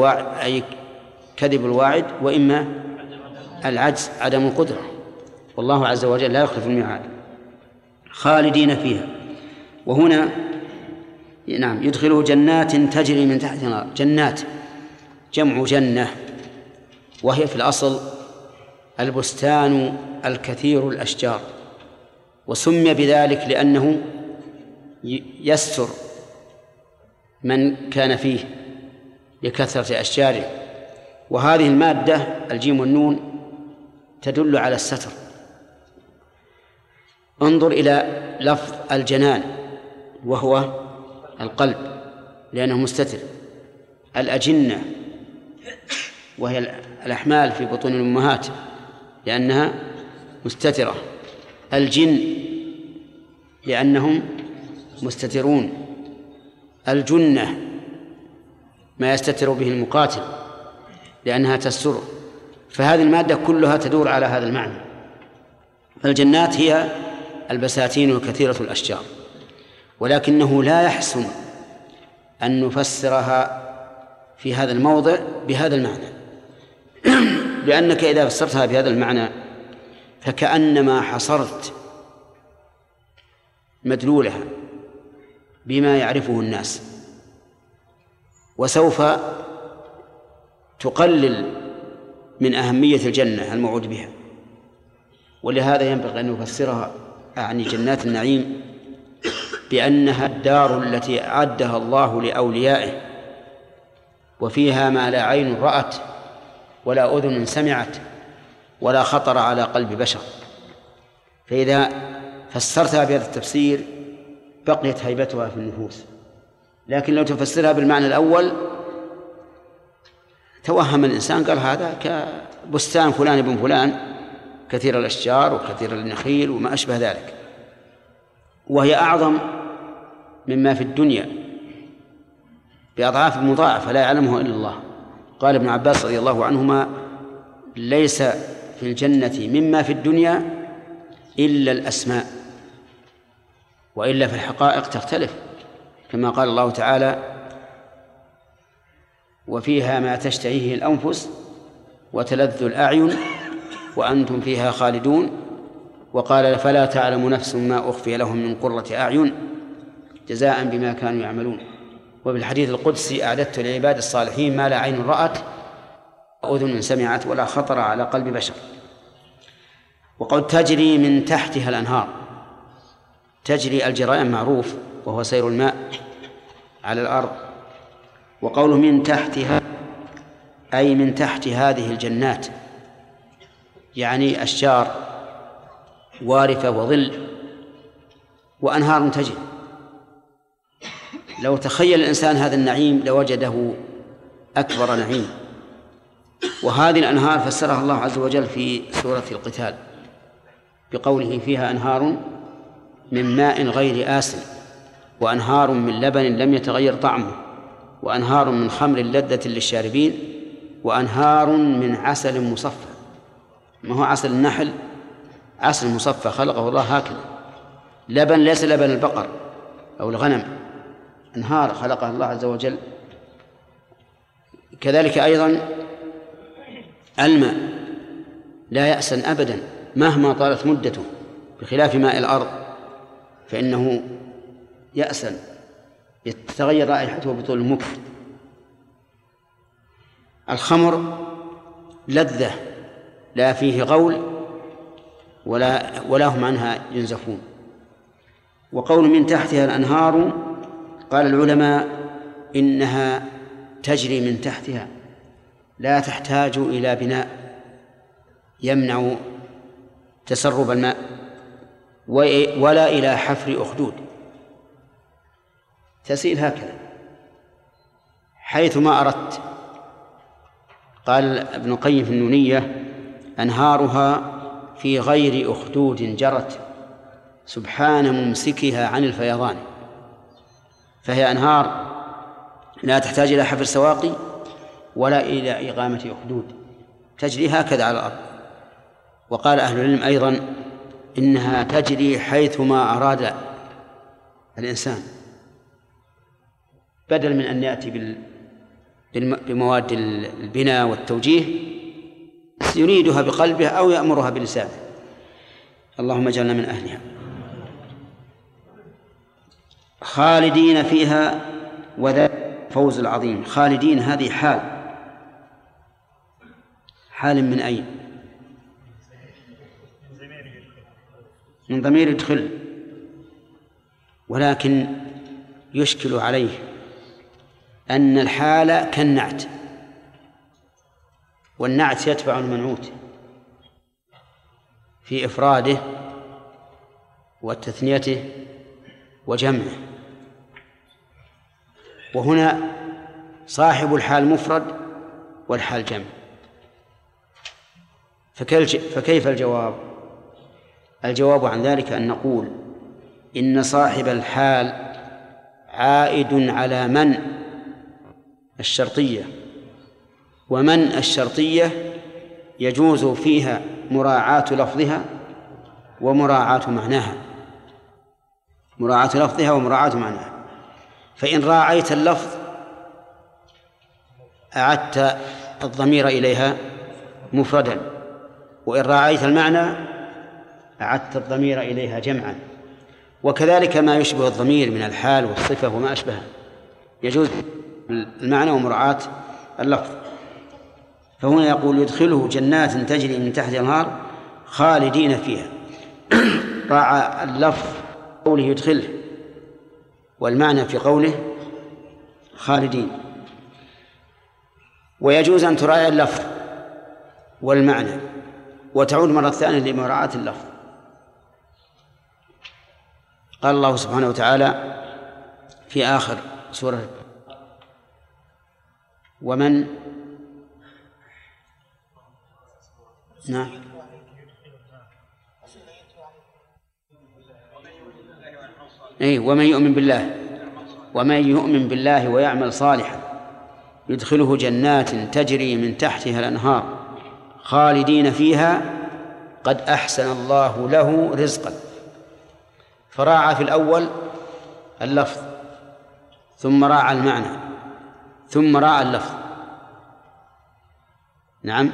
كذب الواعد، وإما العجز عدم القدرة. والله عز وجل لا يخلف الميعاد، خالدين فيها. وهنا نعم يدخله جنات تجري من تحتها الأنهار. جنات جمع جنة، وهي في الأصل البستان الكثير الأشجار، وسمي بذلك لأنه يستر من كان فيه لكثرة أشجاره. وهذه المادة الجيم والنون تدل على الستر. انظر إلى لفظ الجنان وهو القلب لأنه مستتر. الأجنة وهي الأحمال في بطون الأمهات لأنها مستترة. الجن لأنهم مستترون. الجنة ما يستتر به المقاتل لأنها تستره. فهذه المادة كلها تدور على هذا المعنى. فالجنات هي البساتين الكثيرة الأشجار، ولكنه لا يحسن أن نفسرها في هذا الموضع بهذا المعنى، لأنك إذا فسرتها بهذا المعنى فكأنما حصرت مدلولها بما يعرفه الناس، وسوف تقلل من أهمية الجنة الموعود بها. ولهذا ينبغي أن نفسرها يعني جنات النعيم بأنها الدار التي أعدها الله لأوليائه، وفيها ما لا عين رأت ولا أذن سمعت ولا خطر على قلب بشر. فإذا فسرتها بهذا التفسير بقيت هيبتها في النفوس، لكن لو تفسرها بالمعنى الأول توهم الإنسان قال هذا كبستان فلان ابن فلان كثير الأشجار وكثير النخيل وما أشبه ذلك، وهي أعظم مما في الدنيا بأضعاف مضاعفة لا يعلمها إلا الله. قال ابن عباس رضي الله عنهما: ليس في الجنة مما في الدنيا إلا الأسماء، وإلا في الحقائق تختلف، كما قال الله تعالى: وفيها ما تشتهيه الأنفس وتلذ الأعين وأنتم فيها خالدون. وقال: فلا تعلم نفس ما أخفي لهم من قرة أعين جزاء بما كانوا يعملون. وفي الحديث القدسي: أعددت لعباد الصالحين ما لا عين رأت وأذن سمعت ولا خطر على قلب بشر. وقد تجري من تحتها الأنهار. تجري الجريان معروف وهو سير الماء على الأرض، وقوله من تحتها أي من تحت هذه الجنات، يعني أشجار وارفة وظل وأنهار تجري. لو تخيل الإنسان هذا النعيم لوجده أكبر نعيم. وهذه الأنهار فسرها الله عز وجل في سورة القتال بقوله: فيها أنهار من ماء غير آسن وأنهار من لبن لم يتغير طعمه وأنهار من خمر لذة للشاربين وأنهار من عسل مصفى. ما هو عسل النحل، عسل مصفى خلقه الله هكذا. لبن ليس لبن البقر أو الغنم، أنهار خلقها الله عز وجل. كذلك أيضا الماء لا يأسن أبدا مهما طالت مدته، بخلاف ماء الأرض فإنه يأسن، يتغير رائحته بطول المكث. الخمر لذة لا فيه غول ولا هم عنها ينزفون. وقول من تحتها الأنهار، قال العلماء إنها تجري من تحتها، لا تحتاج إلى بناء يمنع تسرب الماء ولا إلى حفر أخدود، تسيل هكذا حيث ما أردت. قال ابن القيم في النونية: أنهارها في غير أخدود جرت سبحان ممسكها عن الفيضان. فهي أنهار لا تحتاج إلى حفر سواقي ولا إلى إقامة أخدود، تجري هكذا على الأرض. وقال أهل العلم أيضا إنها تجري حيث ما أراد الإنسان، بدل من أن يأتي بمواد البناء والتوجيه يريدها بقلبه أو يأمرها بلسانه. اللهم اجعلنا من أهلها. خالدين فيها وذا الفوز العظيم. خالدين هذه حال من أين؟ من ضمير يدخل، ولكن يشكل عليه أن الحال كالنعت، والنعت يتبع المنعوت في إفراده وتثنيته وجمعه. وهنا صاحب الحال مفرد والحال جمع، فكيف الجواب؟ الجواب عن ذلك أن نقول إن صاحب الحال عائد على من الشرطية، ومن الشرطية يجوز فيها مراعاة لفظها ومراعاة معناها، مراعاة لفظها ومراعاة معناها. فإن راعيت اللفظ أعدت الضمير إليها مفردا، وإن راعيت المعنى أعدت الضمير إليها جمعا. وكذلك ما يشبه الضمير من الحال والصفة وما أشبهه يجوز المعنى ومراعاة اللفظ. فهنا يقول: يدخله جنات تجري من تحتها الأنهار خالدين فيها. راعى اللفظ قوله يدخله، والمعنى في قوله خالدين. ويجوز أن تراعي اللفظ والمعنى وتعود مرة ثانية لمراعاة اللفظ. قال الله سبحانه وتعالى في آخر سورة: ومن نعم ومن يؤمن بالله ويعمل صالحا يدخله جنات تجري من تحتها الأنهار خالدين فيها قد أحسن الله له رزقا، فراعى في الأول اللفظ ثم راعى المعنى ثم راعى اللفظ. نعم،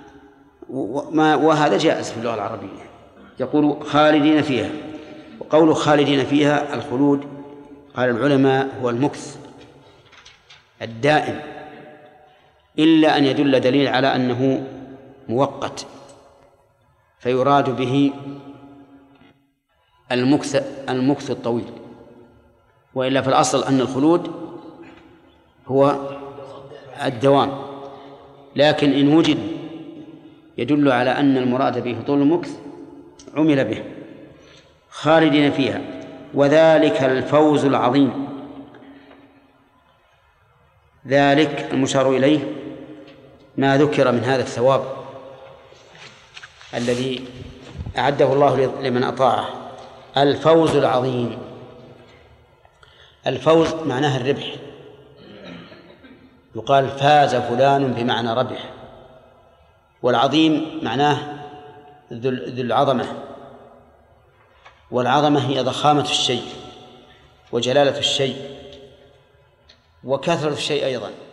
وهذا جائز في اللغة العربية. يقول خالدين فيها، وقول خالدين فيها الخلود قال العلماء هو المكث الدائم، إلا أن يدل دليل على أنه مؤقت فيراد به المكث الطويل، وإلا في الأصل أن الخلود هو الدوام، لكن إن وجد يدل على أن المراد به طول المكث عمل به. خالدين فيها وذلك الفوز العظيم. ذلك المشار إليه ما ذكر من هذا الثواب الذي أعده الله لمن أطاعه. الفوز العظيم، الفوز معناه الربح، يقال فاز فلان بمعنى ربح، والعظيم معناه ذو العظمة، والعظمة هي ضخامة الشيء وجلالة الشيء وكثرة الشيء أيضا.